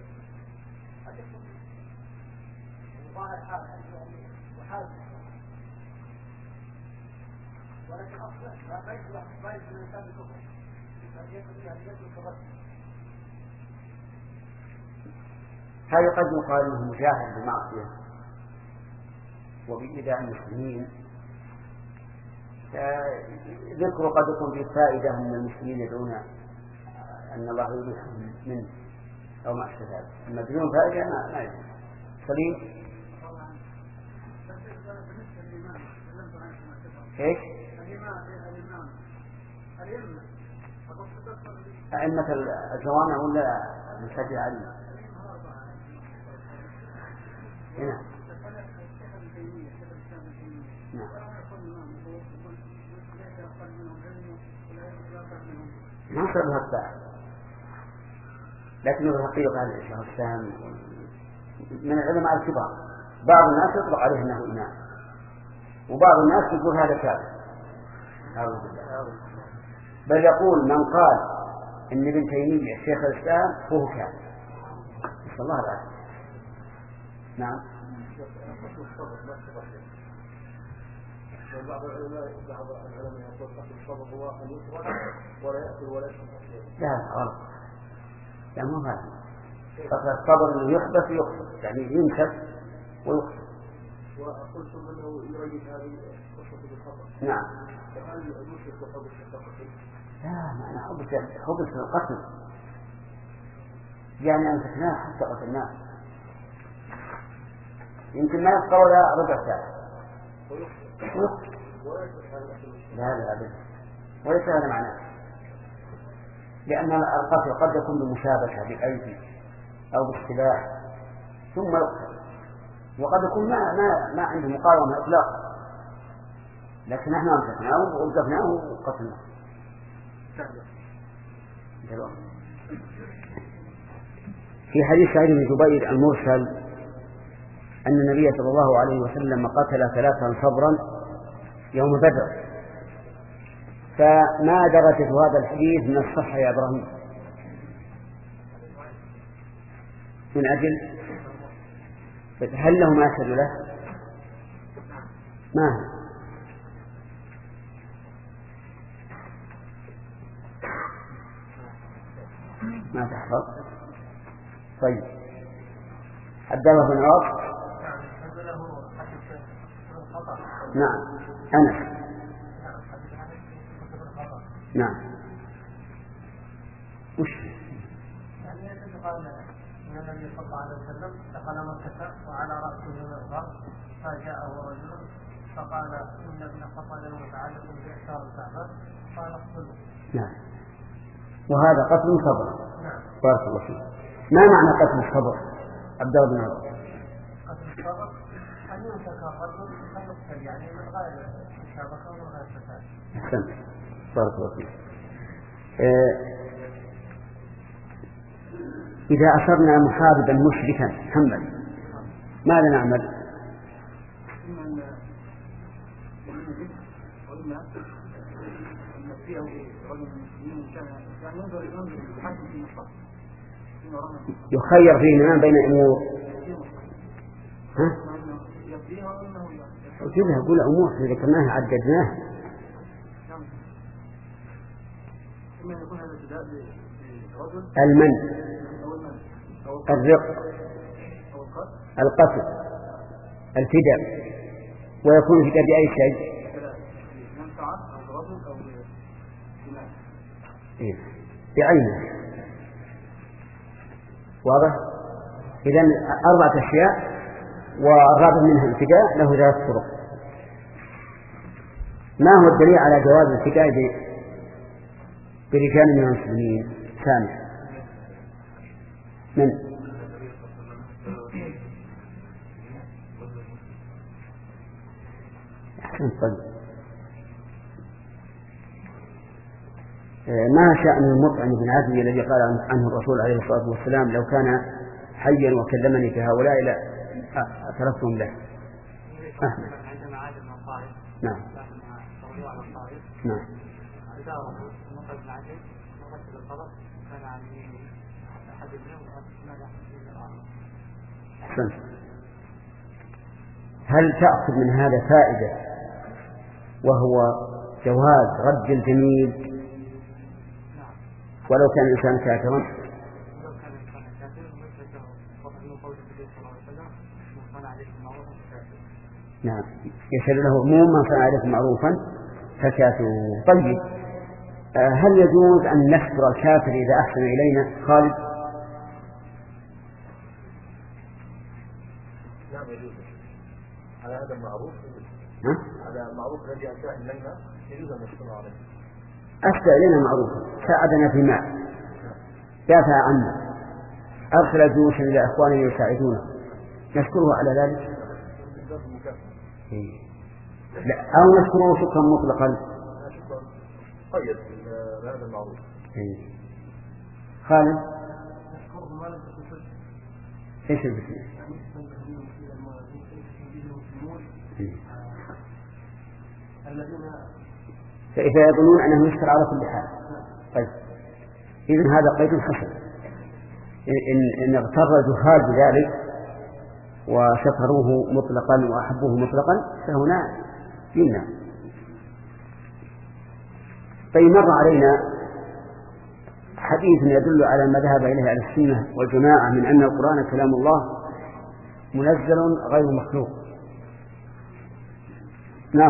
ظاهر حال وحال هذا قد يقال انه مجاهد بالمعصيه وبإيذاء المسلمين. ذكر قد يكون في فائده من المسلمين يدعون ان الله يريحهم منه او ما اشبه ذلك، اما بدون فائده ما ما يجوز. سليم ايش؟ أئمة الجوامع ولا المسجد علي؟ هنا نعم. ما صار لها الساعة، لكن الحقيقة هذا الشيخ السام من العلماء الكبار، بعض الناس يطلق عليه أنه إمام، وبعض الناس يقول هذا كافر، بل يقول من قال إن ابن تيمية شيخ الإسلام فهو كافر، نسأل الله العافية. نعم. بعض العلماء بعض العلماء يقول قتل الصبر هو أن يصبر ولا يأكل ولا يشرب. لا غلط، لا مو هذا. قتل الصبر اللي يحبس يقتل، يعني ينكب ويقتل. وقلتم أنه يريد هذه القصة بالخطأ. نعم. فهل المشرك وحبس القتل؟ لا معنى حبس حبس القتل يعني أمسكناه حتى قتلناه، يمكن ما يبقى ولا ربع ساعة. لا لا أبدا، وليس هذا معناه، لأن القتل قد يكون بمشابكة بالأيدي أو بالسلاح ثم يقتل، وقد يكون ما ما ما عنده مقاومة إطلاقا، لكن نحن أمسكناه ووقفناه وقتلناه. في حديث سعيد بن جبير المرسل أن النبي صلى الله عليه وسلم قتل ثلاثا صبرا يوم بدر، فما درجة هذا الحديث من الصحة يا إبراهيم؟ من أجل هل له ما يشهد له؟ ما هو؟ ما تحفظ؟ طيب عبد الله بن عوف. نعم أنس. نعم. وش؟ يعني قال إن النبي صلى الله عليه وسلم دخل مكة وعلى رأسه مغفر، فجاءه رجل فقال إن ابن خطأ متعلق بإحسار الكعبة، قال اقتله. نعم. وهذا قتل صبر. نعم. بارك الله فيك. ما معنى قتل الصبر عبد الله بن عوف؟ قتل الصبر أن يمسك الرجل فيقتل، يعني من غير مشابكة ومن غير فساد. أحسنت بارك الله فيك. آه إذا أصبنا محاربا مشركا محمد ماذا نعمل؟ يخير فيه الإمام بين أمور. ها؟ وكذا يقول أمور إذا ذكرناها عددناها. المن، الرق، القتل، الفداء، ويكون الفداء بأي شيء؟ إيه؟ بعينه. واضح؟ إذن أربعة أشياء والرابع منها الفداء له ثلاث طرق. ما هو الدليل على جواز الفداء برجال من المسلمين؟ سامع من؟ أحسن. طيب ما شأن المطعم بن عدي الذي قال عنه الرسول عليه الصلاة والسلام لو كان حيا وكلمني في هؤلاء لا أتركتهم له؟ أحمد. عندما عاد من الطائف نعم على الطائف نعم أداره المطعم بن عدي وقتل الخبر كان عن أحد منهم ماذا أحسنت. هل تأخذ من هذا فائدة وهو جواز رد الجميل ولو كان الإنسان كافرا. نعم يشهد له عموم من صنع عليكم معروفا فكافروا. طيب آه هل يجوز أن نشكر الكافر إذا أحسن إلينا؟ خالد. نعم يجوز على هذا المعروف، على المعروف الذي أساء إلينا يجوز أن نشكر عليه. أساء إلينا معروفا، ساعدنا في مال، دافع عنا، أرسل جيوشا إلى إخواننا يساعدونه، نشكره على ذلك؟ لا، أو نشكره شكرا مطلقا. طيب هذا المعروف. خالد. نشكره ما لم تكن شرك. ايش البسم؟ فإذا يظنون أنه يشكر على كل حال. طيب إذن هذا قيد حسن. إن, إن اغتر الجهال بذلك وشكروه مطلقا وأحبوه مطلقا فهنا يمنع. طيب مر علينا حديث يدل على ما ذهب إليه أهل السنة والجماعة من أن القرآن كلام الله منزل غير مخلوق. نعم.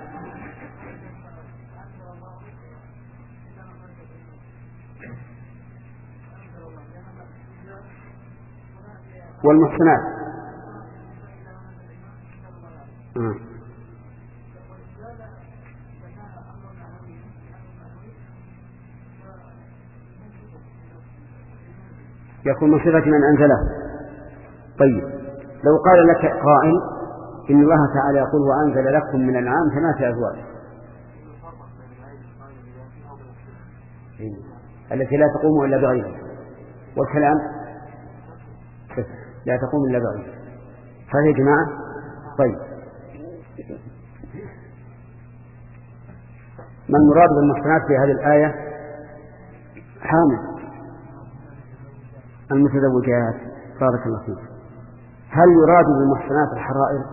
والمحسنات آه. يكون من صفة من أنزله. طيب لو قال لك قائل إن الله تعالى يقول وأنزل لكم من الأنعام ثلاثة أزواج التي لا تقوم إلا بغيره، والكلام لا تقوم إلا بغيره، هذه يا جماعة. طيب ما المراد بالمحصنات في هذه الآية؟ حامل المتزوجات. بارك الله فيك. هل يراد بالمحصنات الحرائر؟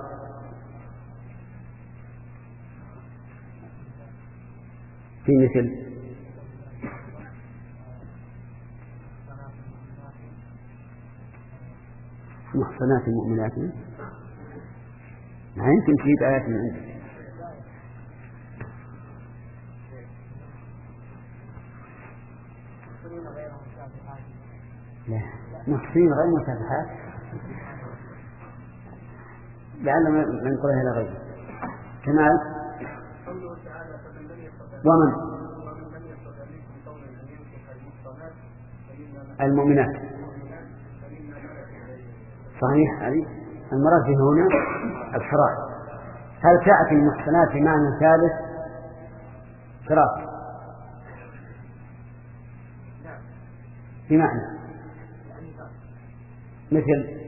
في مثل محصنات المؤمنات؟ ما يمكن تجيب آيات من عندك. لا محصنين غير مسافحات لعل من قرأها إلى غيره. كمال ومن المؤمنات صحيح. هذه المراد فيه هنا الحرائر. هل تأتي المحصنات بمعنى ثالث شراط بمعنى مثل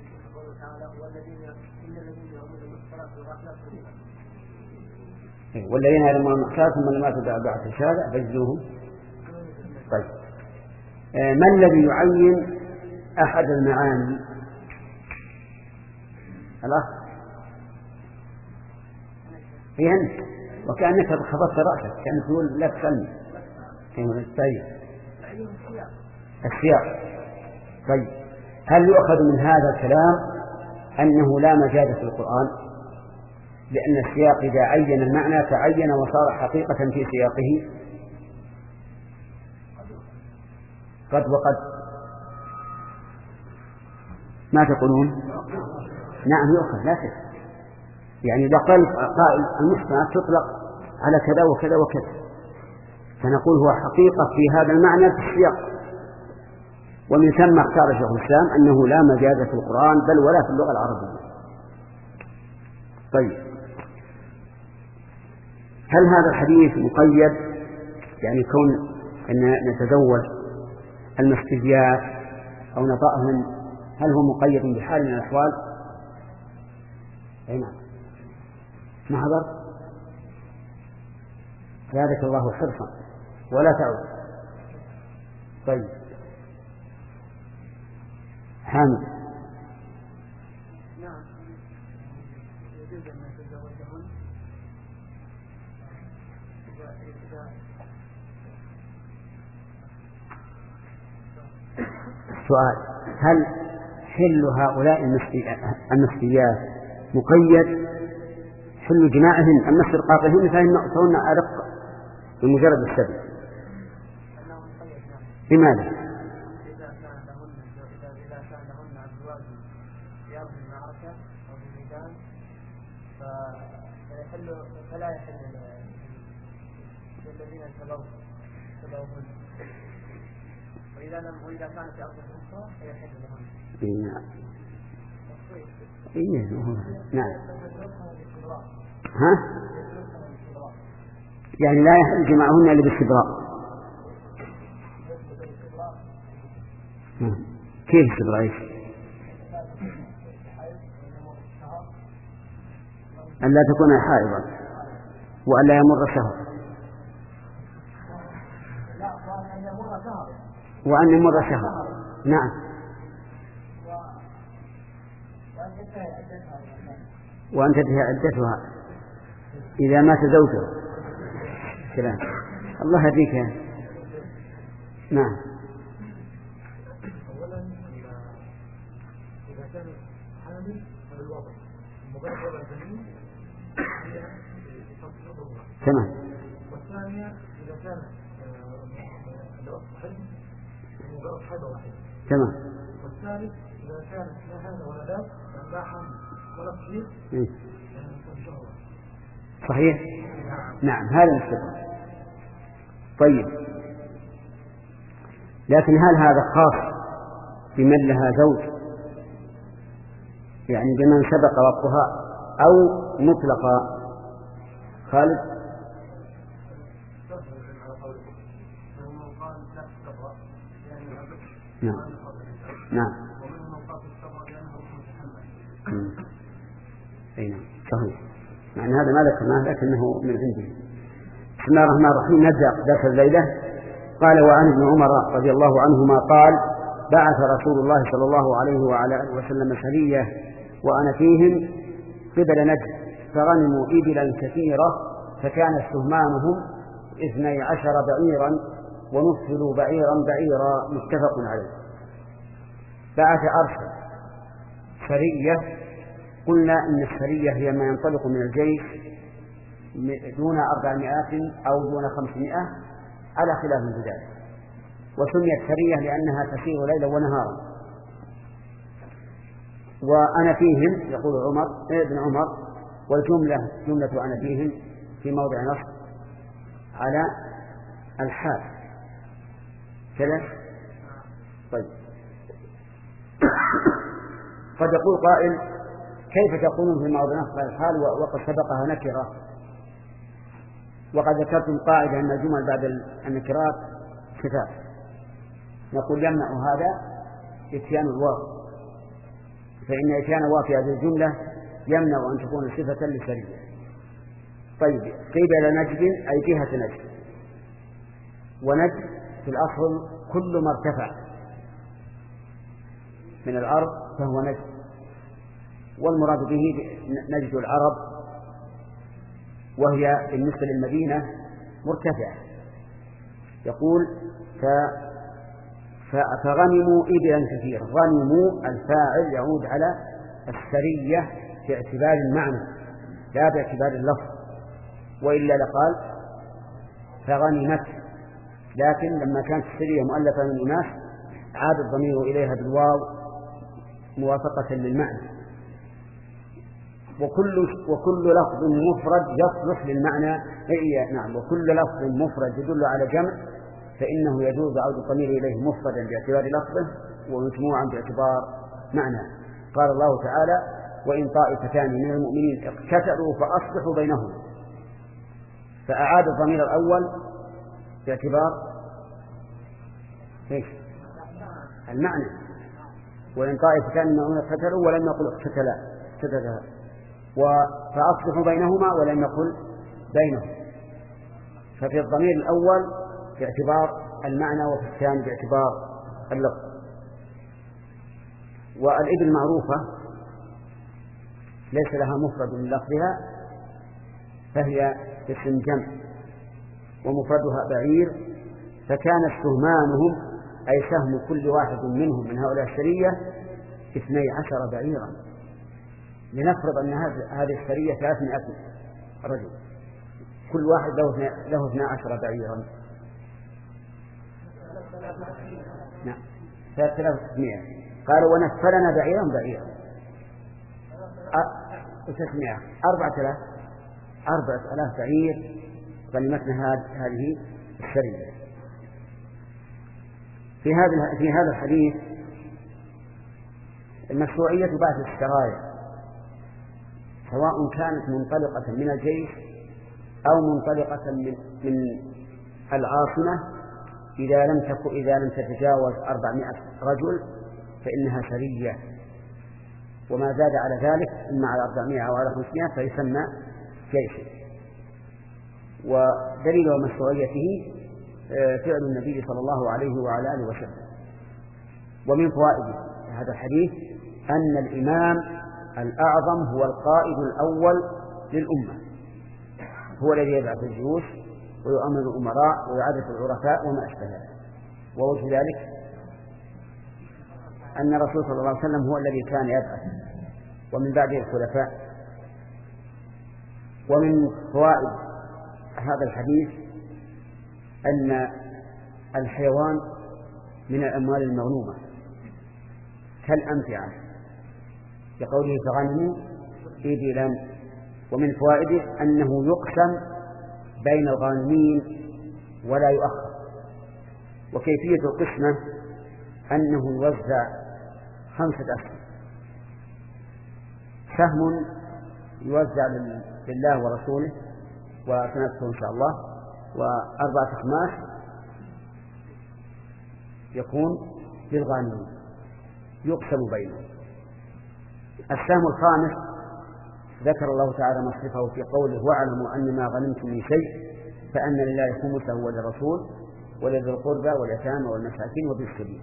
والذين يرمون المحصنات ثم لم يأتوا بعد الشهادة فاجلدوهم. طيب ما الذي يعين أحد المعاني؟ الأخ هي أنت وكأنك خبطت رأسك كأنك تقول لا تسلم. طيب السياق. طيب هل يؤخذ من هذا الكلام أنه لا مجاز في القرآن لأن السياق إذا عين المعنى تعين وصار حقيقة في سياقه؟ قد وقد ما تقولون؟ نعم يؤخذ لا شك. يعني إذا قال قائل المحصنات تطلق على كذا وكذا وكذا فنقول هو حقيقة في هذا المعنى في السياق. ومن ثم اختار شيخ الإسلام أنه لا مجاز في القرآن بل ولا في اللغة العربية. طيب هل هذا الحديث مقيد يعني كون أن نتزوج المستجيات أو نطأهن هل هو مقيد بحال من الأحوال؟ أي نعم. ما حضر زادك الله حرصا ولا تعود. طيب حامد. نعم يجوز أن يتزوجهن سؤال: هل حل هؤلاء المسيات مقيد حل جماعهن أما استرقاقهن فإنهن أرق بمجرد السبب؟ لماذا؟ فلا يحل للذين تبوا تبوهن، وإذا لم وإذا كانت في أرض أخرى فيحل لهم. نعم. إيه نعم. ها؟ يعني لا يحل جماعهن إلا بالاستبراء. كيف استبراء إيش؟ أن لا تكون حائضا وأن لا يمر شهر وأن يمر شهر. نعم. وأن تنتهي عدتها إذا مات زوجها. كلام الله يهديك. نعم. أولا إذا كان حامل فالوضع مجرد وضع جنين هي تصدقها. تمام. والثانية إذا كان الوقت حلم مجرد حيض واحد. تمام. والثالث إذا كان لا هذا ولا ذاك لا حمل ولا تصير صحيح. نعم هذا مستقبل. طيب، لكن هل هذا خاص بمن لها زوج يعني بمن سبق وقتها أو مطلقا؟ خالد. نعم نعم أي نعم صحيح. يعني هذا ما ذكرناه لكنه من عنده. بسم الله الرحمن الرحيم. نبدأ درس الليلة. قال: وعن ابن عمر رضي الله عنهما قال: بعث رسول الله صلى الله عليه وعلى آله وسلم سرية وأنا فيهم قبل نجد فغنموا إبلا كثيرة فكان استهمامهم اثني عشر بعيرا ونفلوا بعيرا بعيرا متفق عليه. بعث أرسل سرية. قلنا إن السرية هي ما ينطلق من الجيش دون أربعمائة أو دون خمسمائة على خلاف البلاد، وسميت سرية لأنها تسير ليلا ونهارا. وأنا فيهم يقول عمر ابن عمر، والجملة جملة أنا فيهم في موضع نصب على الحال كذا. طيب قد يقول قائل: كيف تقولون في موضع نصب على الحال وقد سبقها نكرة؟ وقد ذكرتم قاعدة أن الجمل بعد النكرات صفات. نقول: يمنع هذا إتيان الواو، فإن إتيان الواو في هذه الجملة يمنع أن تكون صفة للسرية. طيب، قبل نجد أي جهة نجد، ونجد في الأصل كل ما ارتفع من الأرض فهو نجد، والمراد به نجد العرب، وهي بالنسبة للمدينة مرتفعة. يقول: ف... فغنموا إبلا كثيرا. غنموا الفاعل يعود على السرية باعتبار المعنى لا باعتبار اللفظ، وإلا لقال فغنمت، لكن لما كانت السرية مؤلفة من أناس عاد الضمير إليها بالواو موافقة للمعنى. وكل وكل لفظ مفرد يصلح للمعنى. إيه نعم. وكل لفظ مفرد يدل على جمع فإنه يجوز عود الضمير إليه مفردا باعتبار لفظه ومجموعا باعتبار معنى. قال الله تعالى: وإن طائفتان من المؤمنين اقتتلوا فأصلحوا بينهم، فأعاد الضمير الأول باعتبار إيش؟ المعنى. وإن طائفتان من المؤمنين اقتتلوا ولم يقل اقتتلا اقتتلا فأصلحوا بينهما ولم يقل بينهم. ففي الضمير الأول باعتبار المعنى وفي الثاني باعتبار اللفظ. والإبل معروفة ليس لها مفرد من لفظها، فهي اسم جمع ومفردها بعير، فكان استهمامهم أي سهم كل واحد منهم من هؤلاء السرية اثني عشر بعيرا. لنفرض أن هذه السرية ثلاثمائة رجل، كل واحد له اثني عشر بعيرا. نعم ثلاثة آلاف وستمائة. قالوا ونفلنا بعيرا بعيرا وستمائة أربعة آلاف أربعة آلاف بعير غنيمتنا هذه السرية. في هذا في هذا الحديث المشروعية بعث السرايا، سواء كانت منطلقة من الجيش أو منطلقة من من العاصمة، إذا لم تكن إذا لم تتجاوز أربعمائة رجل فإنها سرية، وما زاد على ذلك إما على أربعمائة أو على خمسمائة فيسمى جيش. ودليل مشروعيته فعل النبي صلى الله عليه وعلى آله وسلم. ومن فوائد هذا الحديث أن الإمام الأعظم هو القائد الأول للأمة، هو الذي يبعث الجيوش ويؤمن الأمراء ويعرف العرفاء وما أشبه ذلك. ووجه ذلك أن الرسول صلى الله عليه وسلم هو الذي كان يبعث ومن بعده الخلفاء. ومن فوائد هذا الحديث أن الحيوان من الأموال المغنومة كالأمتعة، لقوله فغنموا إبلا. ومن فوائده أنه يقسم بين الغانمين ولا يؤخر. وكيفية القسمة أنه يوزع خمسة أسهم، سهم يوزع لله ورسوله وسنذكر إن شاء الله، وأربعة أخماس يكون للغانمين يقسم بينهم. السهم الخامس ذكر الله تعالى مصرفه في قوله واعلموا أن ما غنمتم من شيء فأن لله خمسه وللرسول ولذي القربى واليتامى والمساكين وفي السبيل.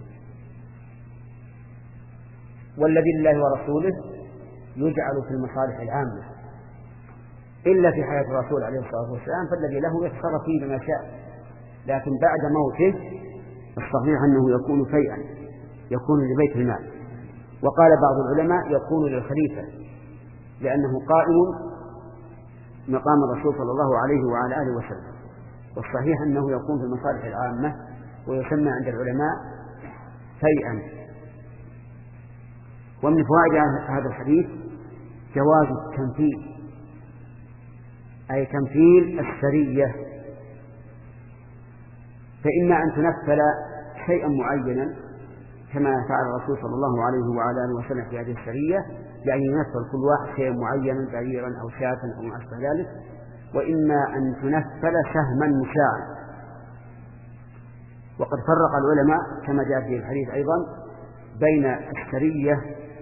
والذي لله ورسوله يجعل في المصالح العامة إلا في حياة الرسول عليه الصلاة والسلام، فالذي له يتصرف فيه بما شاء، لكن بعد موته الصحيح أنه يكون فيئا، يكون لبيت المال. وقال بعض العلماء يكون للخليفة لأنه قائم مقام الرسول صلى الله عليه وعلى آله وسلم. والصحيح أنه يكون في المصالح العامة ويسمى عند العلماء فيئا. ومن فوائد هذا الحديث جواز التمثيل، أي تمثيل السرية، فإما أن تنفل شيئا معينا كما فعل الرسول صلى الله عليه وعلى آله وسلم في هذه السرية، يعني ينفل كل واحد شيئا معينا بعيرا أو شاة أو ما أشبه ذلك، وإما أن تنفل سهما مشاعا. وقد فرق العلماء كما جاء في الحديث أيضا بين السرية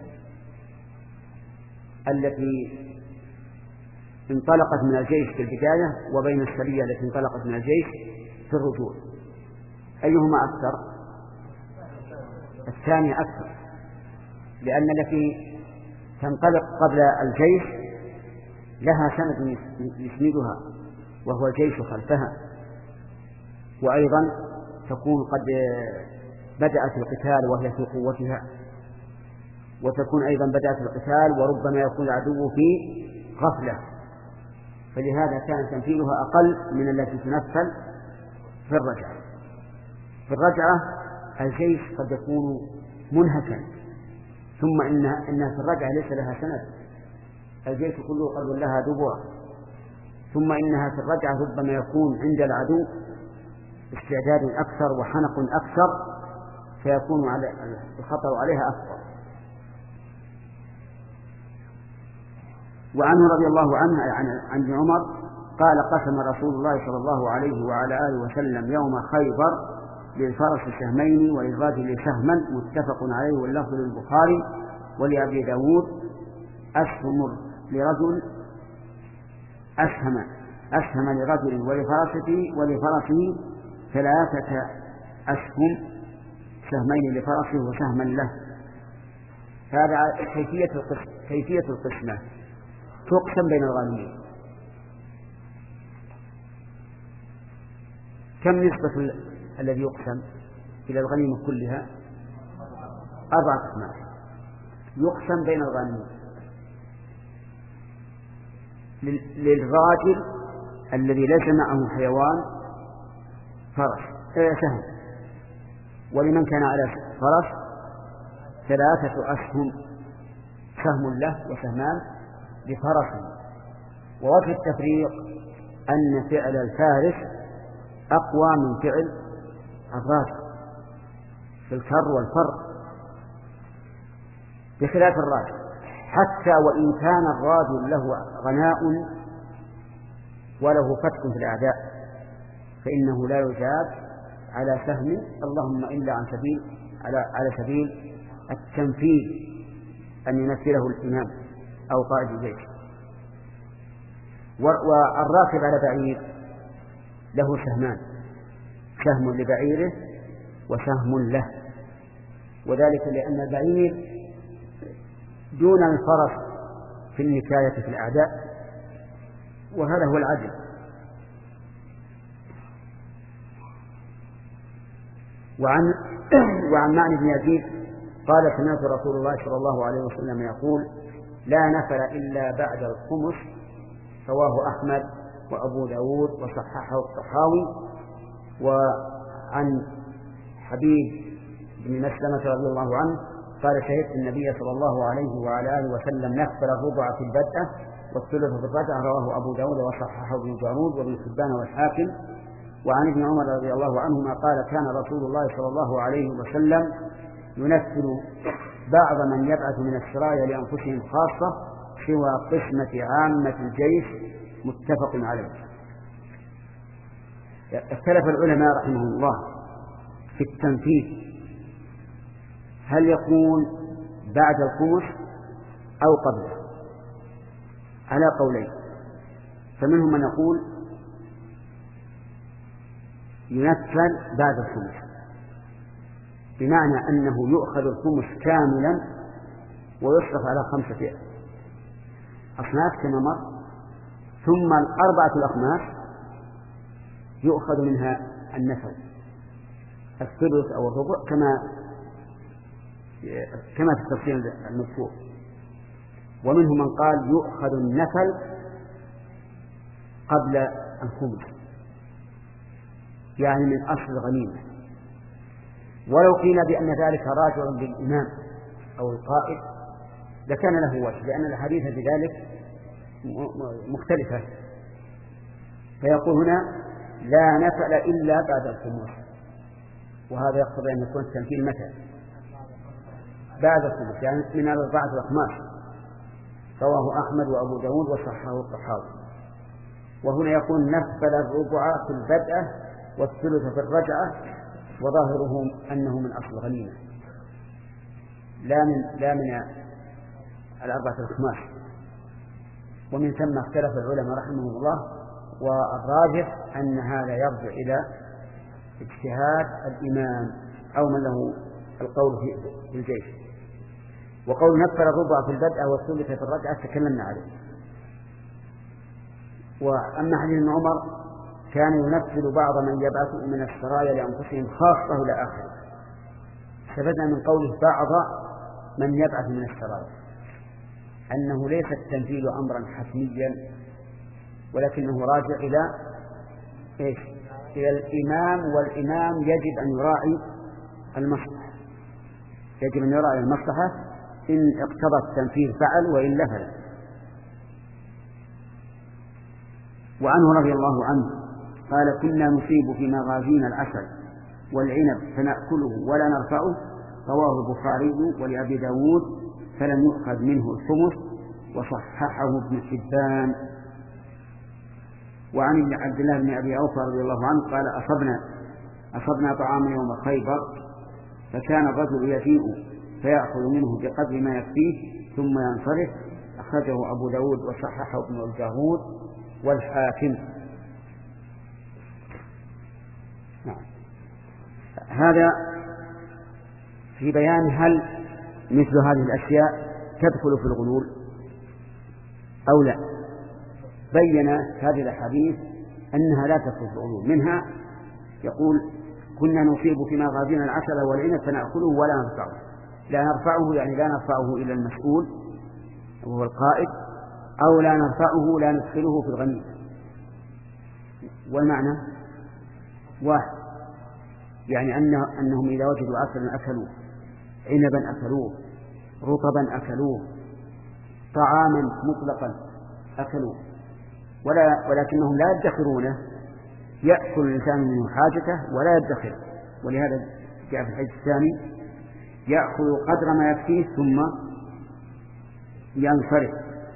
التي انطلقت من الجيش في البداية وبين السرية التي انطلقت من الجيش في الرجوع، أيهما أكثر؟ الثانية أكثر، لأن التي تنطلق قبل الجيش لها سند يسندها وهو الجيش خلفها، وأيضا تكون قد بدأت القتال وهي في قوتها، وتكون أيضا بدأت القتال وربما يكون العدو في غفلة، فلهذا كان تنفيذها أقل من التي تنفل في الرجعة. في الرجعة الجيش قد يكون منهكا، ثم إنها, إنها في الرجعة ليس لها سند، الجيش كله قد لها دبر، ثم إنها في الرجعة ربما يكون عند العدو استعداد أكثر وحنق أكثر، فيكون على الخطر عليها أكثر. وعنه رضي الله عنه عن ابن عمر قال قسم رسول الله صلى الله عليه وعلى آله وسلم يوم خيبر للفرس سهمين وللرجل سهما، متفق عليه واللفظ للبخاري ولأبي داود أسهم لرجل أسهم أسهم لرجل ولفرسه ولفرسه ثلاثة أسهم، سهمين لفرسه وسهما له. هذا كيفية القسم كيفية القسمة تقسم بين الغانمين. كم نسبة الذي يقسم؟ إلى الغنيمة كلها أربعة أخماس يقسم بين الغانمين. للراجل الذي ليس معه حيوان فرس سهم، ولمن كان على فرس ثلاثة أسهم، سهم له وسهمان لفرس. ووجه التفريق أن فعل الفارس أقوى من فعل الراجل في الكر والفر، بخلاف الراجل، حتى وإن كان الراجل له غناء وله فتك في الأعداء فإنه لا يجاب على سهم، اللهم إلا عن سبيل على على سبيل التنفيذ أن يمثله الإمام أو قائد الجيش. والراكب على بعير له سهمان، سهم لبعيره وسهم له، وذلك لأن البعير دون الفرس في النكاية في الأعداء، وهذا هو العدل. وعن وعن معنى بن يزيد قال سمعت رسول الله صلى الله عليه وسلم يقول لا نفل إلا بعد الخمس، رواه أحمد وأبو داود وصححه الطحاوي. وعن حبيب بن مسلمة رضي الله عنه قال شهدت النبي صلى الله عليه وعلى آله وسلم نفل الربع في البدء والثلث في الرجعة، رواه أبو داود وصححه ابن جارود وابن حبان والحاكم. وعن ابن عمر رضي الله عنهما قال كان رسول الله صلى الله عليه وسلم ينفل بعض من يبعث من السرايا لأنفسهم خاصة سوى قسمة عامة الجيش، متفق عليه. اختلف العلماء رحمهم الله في التنفيذ، هل يكون بعد الخمس أو قبله، على قولين. فمنهم من يقول ينفل بعد الخمس، بمعنى أنه يؤخذ الخمس كاملا ويصرف على خمسة أصناف كما مر، ثم الأربعة الأخماس يؤخذ منها النفل الثلث أو الربع كما كما في التفصيل المذكور. ومنهم من قال يؤخذ النفل قبل الخمس، يعني من أصل الغنيمة. ولو قيل بأن ذلك راجع للإمام أو القائد لكان له وجه، لأن الحديث بذلك مختلفة. فيقول هنا لا نفل إلا بعد الخمس، وهذا يقتضي أن يكون التنفيذ متى؟ بعد الخمس، يعني من الأربعة الأخماس. رواه أحمد وأبو داود وصححه الطحاوي. وهنا يكون نفل الربع في البدء والثلث في الرجعة، وظاهره أنه من أصل الغنيمة لا من لا من الأربعة الأخماس. ومن ثم اختلف العلماء رحمهم الله، والراجح أن هذا يرجع إلى اجتهاد الإمام أو من له القول في الجيش. وقول نفل الربع في البدء والثلث في الرجعة تكلمنا عليه. وأما حديث ابن عمر كان ينفل بعض من يبعث من السرايا لأنفسهم خاصة إلى آخره، استفدنا من قوله بعض من يبعث من السرايا أنه ليس التنفيذ أمرا حتميا، ولكنه راجع إلى إيش؟ إلى الإمام، والإمام يجب أن يراعي المصلحة، يجب أن يراعي المصلحة، إن اقتضى التنفيذ فعل وإلا فلا. وعنه رضي الله عنه قال كنا نصيب في مغازينا العسل والعنب فنأكله ولا نرفعه، رواه البخاري ولأبي داود، فلم يؤخذ منه الخمس، وصححه ابن حبان. وعن عبد الله بن أبي أوفى رضي الله عنه قال أصبنا أصبنا طعام يوم خيبر، فكان الرجل يجيء فيأخذ منه بقدر ما يكفيه ثم ينصرف، أخرجه أبو داود وصححه ابن الجارود والحاكم. نعم. هذا في بيان هل مثل هذه الأشياء تدخل في الغلول أو لا. بين هذه الأحاديث أنها لا تدخل في الغلول. منها يقول كنا نصيب في مغازينا العسل والعنب فنأكله ولا نرفعه. لا نرفعه يعني لا نرفعه إلى المسؤول وهو القائد، أو لا نرفعه لا ندخله في الغنيمة. والمعنى واحد، يعني أنه أنهم إذا وجدوا عسلا أكلوه، عنبا أكلوه، رطبا أكلوه، طعاما مطلقا أكلوه، ولا ولكنهم لا يدخرونه، يأكل الإنسان منه حاجته ولا يدخر. ولهذا جاء في الحديث الثاني يأكل قدر ما يكفيه ثم ينصرف.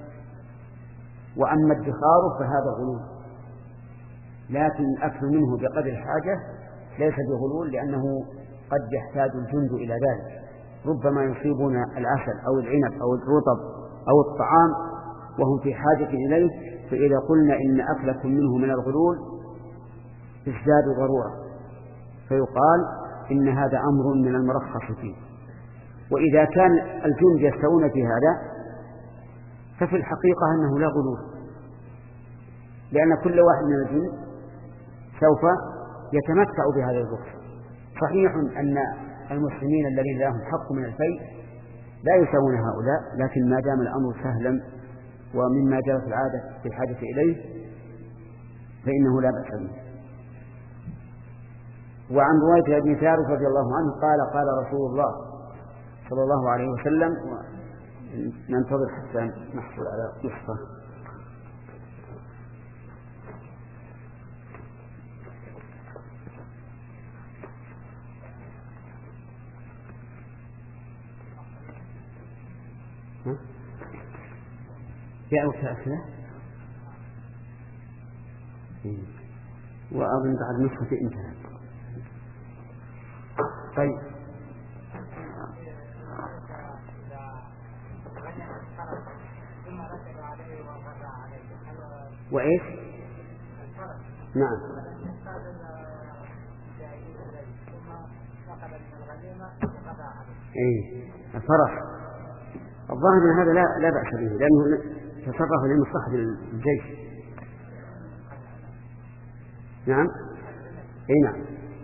وأما الادخار فهذا غلول، لكن الأكل منه بقدر الحاجة ليس بغلول، لأنه قد يحتاج الجند إلى ذلك، ربما يصيبون العسل أو العنب أو الرطب أو الطعام وهم في حاجة إليه، فإذا قلنا إن أكلكم منه من الغلول ازداد ضرورة، فيقال إن هذا أمر من المرخص فيه. وإذا كان الجند يستوون في هذا ففي الحقيقة أنه لا غلول، لأن كل واحد من الجند سوف يتمتع بهذا الرخص. صحيح أن المسلمين الذين لهم حق من الفيء لا يساوون هؤلاء، لكن ما دام الأمر سهلا ومما جرت العادة في الحاجة إليه فإنه لا بأس به. وعن رواية ابن ثابت رضي الله عنه قال قال رسول الله صلى الله عليه وسلم، ننتظر حتى نحصل على نصفه. جاءوا كأسنا وأظن بعد نصفه انتهى. طيب وإيش؟ نعم إيه الفرح الظاهر من هذا لا لا بأس به، لأنه تصرف لمصلحة الجيش. نعم إيه نعم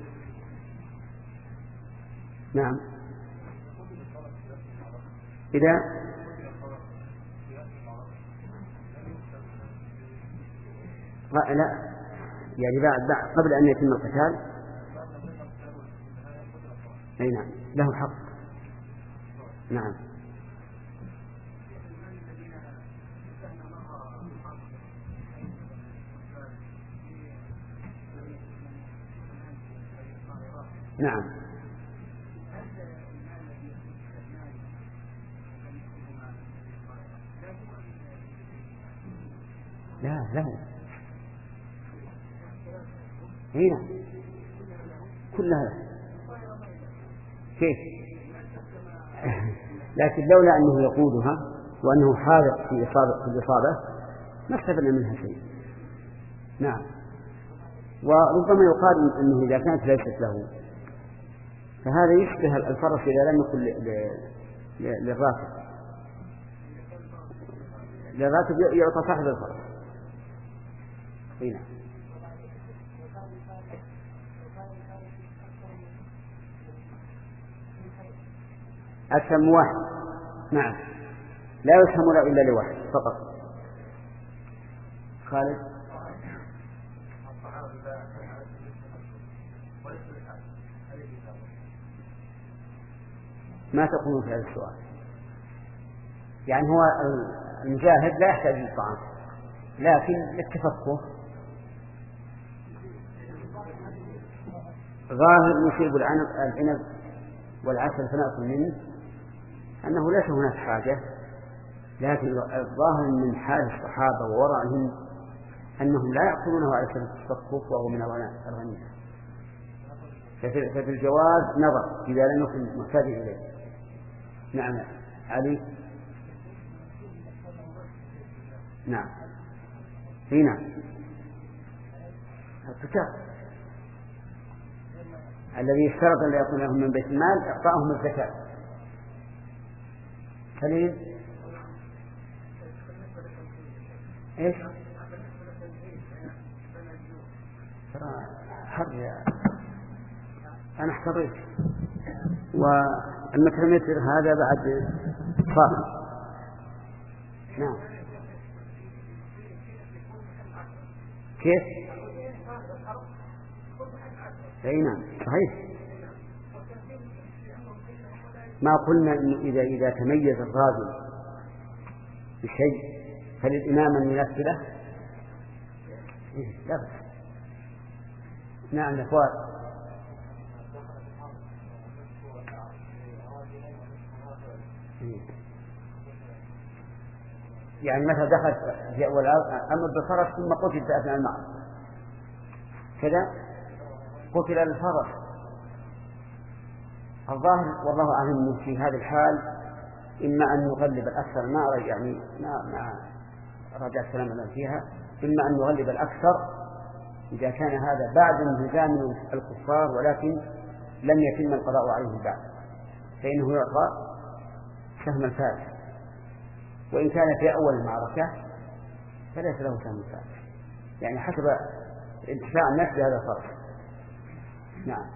نعم إذا لا يعني بعد قبل أن يتم القتال أي نعم له حق. نعم نعم لا له هنا كلها كيف لكن لولا أنه يقودها وأنه حاذق في إصابة في الإصابة ما استفدنا منها شيء. نعم وربما يقال أنه إذا كانت ليست له فهذا يشبه الفرس إذا لم يكن للراكب للراكب يعطى صاحب الفرس. هنا أسهم واحد. نعم لا يسهم لا إلا لواحد فقط. خالد ما تقولون في هذا السؤال؟ يعني هو المجاهد لا يحتاج للطعام لكن للتفقه ظاهر يصيب العنب العنب والعسل فنأكل منه أنه ليس هناك حاجة، لكن الظاهر من حال الصحابة وورعهم أنهم لا يأكلونه على سبيل التفقه وهو من الغنيمة. ففي الجواز نظر إذا لم يكن محتاج إليه. نعم علي نعم هنا الزكاة الذي اشترط أن يكون لهم من بيت المال إعطاءهم الزكاة. خليل إيش ترى حر يا أنا احتريت. والمترمتر هذا بعد صار. نعم. كيف؟ أي نعم صحيح. ما قلنا إن إذا إذا تميز الراجل بشيء فللإمام أن يمثله؟ لا بأس. نعم يا أخوان. يعني مثلا دخل أمر بالفرس ثم قتل في أثناء المعركة كذا قتل الفرس. الظاهر والله أعلم في هذه الحال إما أن نغلب الأكثر، ما يعني ما ما رجع السلام عليه فيها، إما أن نغلب الأكثر إذا كان هذا بعد انهزام الكفار ولكن لم يتم القضاء عليه بعد، فإنه يعطى سهم الفارس، وإن كان في أول المعركة فليس له سهم الفارس، يعني حسب انتفاع الناس بهذا الفرس. نعم.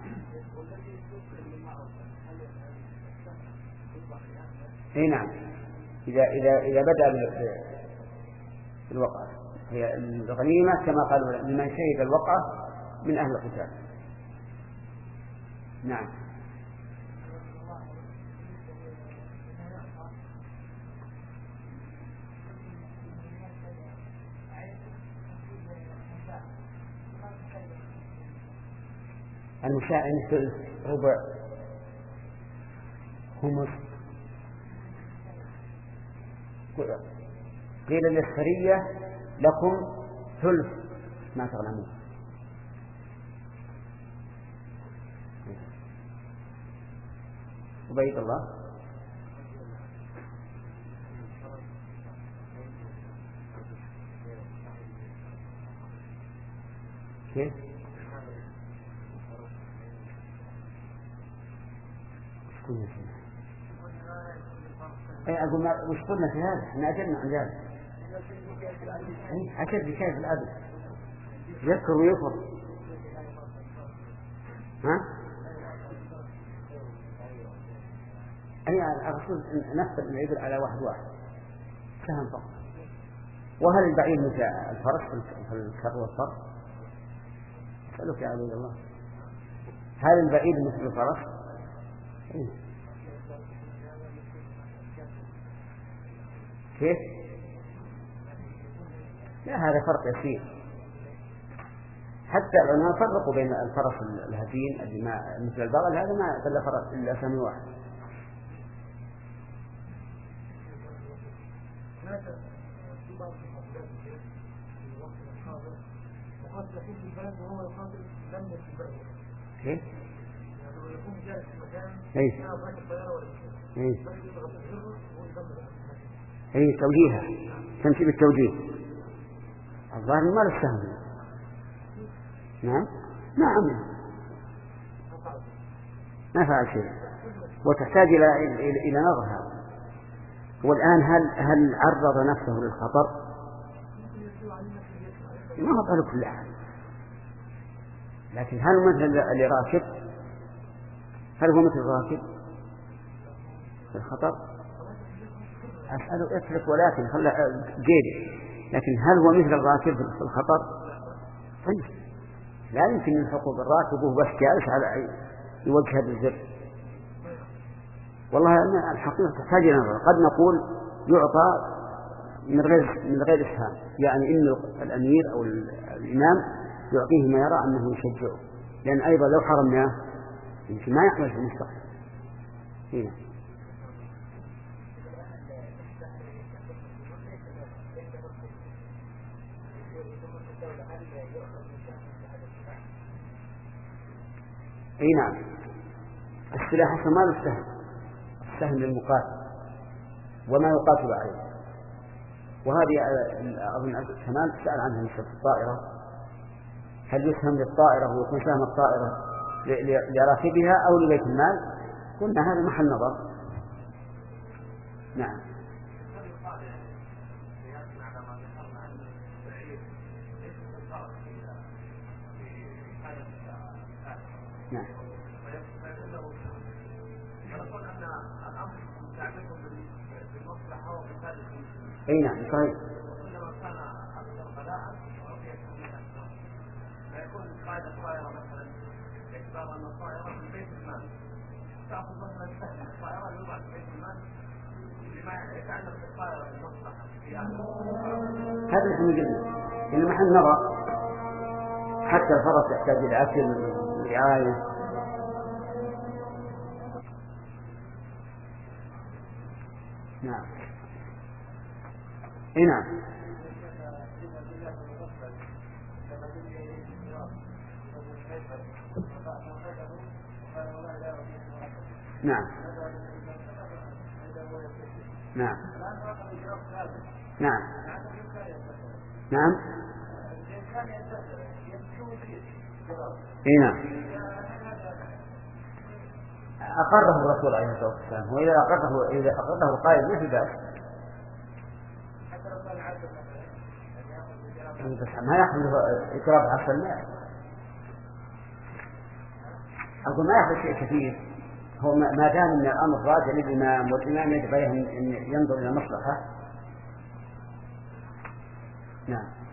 اي نعم. إذا إذا إذا بدأ بالوقعة هي الغنيمة كما قالوا لمن شهد الوقعة من أهل القتال. نعم. المشاء مثل ربع خمس. قيل للسرية لكم ثلث ما تغنمون. عبيد الله. كيف؟ أي أقول ما وش قلنا في هذا؟ إحنا أجلنا عن ذلك. أي أشد شيء في الأدب يذكر ويفر. ها؟ أي الرسول نفس العبر على واحد واحد سهم فقط. وهل البعير مثل الفرس في الكر والفر؟ أسألك يا عبد الله، هل البعير مثل الفرس؟ إيه. كيف؟ لا هذا فرق يسير. حتى العلماء فرقوا بين الفرس الهزين اللي ما مثل البغل، هذا ما دل فرس إلا سهم واحد. كيف؟ اي اي اي توجيهها تمشي بالتوجيه. الظاهر ما له سهم. نعم نعم ما فعل شيء وتحتاج الى الى نظر. والان هل هل عرض نفسه للخطر؟ ما هو قال كل احد، لكن هل مثل اللي راكب؟ هل هو مثل الراكب في الخطر؟ أسأله اترك ولكن خلى جيد، لكن هل هو مثل الراكب في الخطر؟ طيب لا يمكن يلحقوا بالراكب وهو بس جالس على يوجه بالزر. والله أن الحقيقة تحتاج إلى نظر. قد نقول يعطى من غير من غير إسهام، يعني إن الأمير أو الإمام يعطيه ما يرى أنه يشجعه، لأن أيضا لو حرمناه يمكن ما يحمل في المستقبل. هنا اي نعم. السلاح ما له سهم، السهم للمقاتل وما يقاتل عليه. وهذه أظن كمان سأل عنها مثل الطائرة، هل يسهم للطائرة ويكون سهم الطائرة لراكبها أو لبيت المال؟ قلنا هذا محل نظر. نعم. نعم. اي نعم صحيح. كلما كان اكثر بلاء لا يكون قاعده الطائره مثلا باعتبار ان الطائره في بيت المال تاخذ مثلا سهم الطائره يوضع في بيت المال لما يتعلق بالطائره المصلحه هذا اللي قلنا إن محل نظر حتى الفرس يحتاج إلى أكل ورعاية. نعم إيه نعم نعم نعم نعم نعم إيه نعم أقره الرسول عليه الصلاة والسلام، وإذا أقره إذا أقره القائل ما في بأس. ما يحمل إكرام عشر الماء، أقول ما يحمل شيء كثير، هو ما دام من الأمر راجع للإمام والإمام يجب عليه أن ينظر إلى مصلحة. نعم.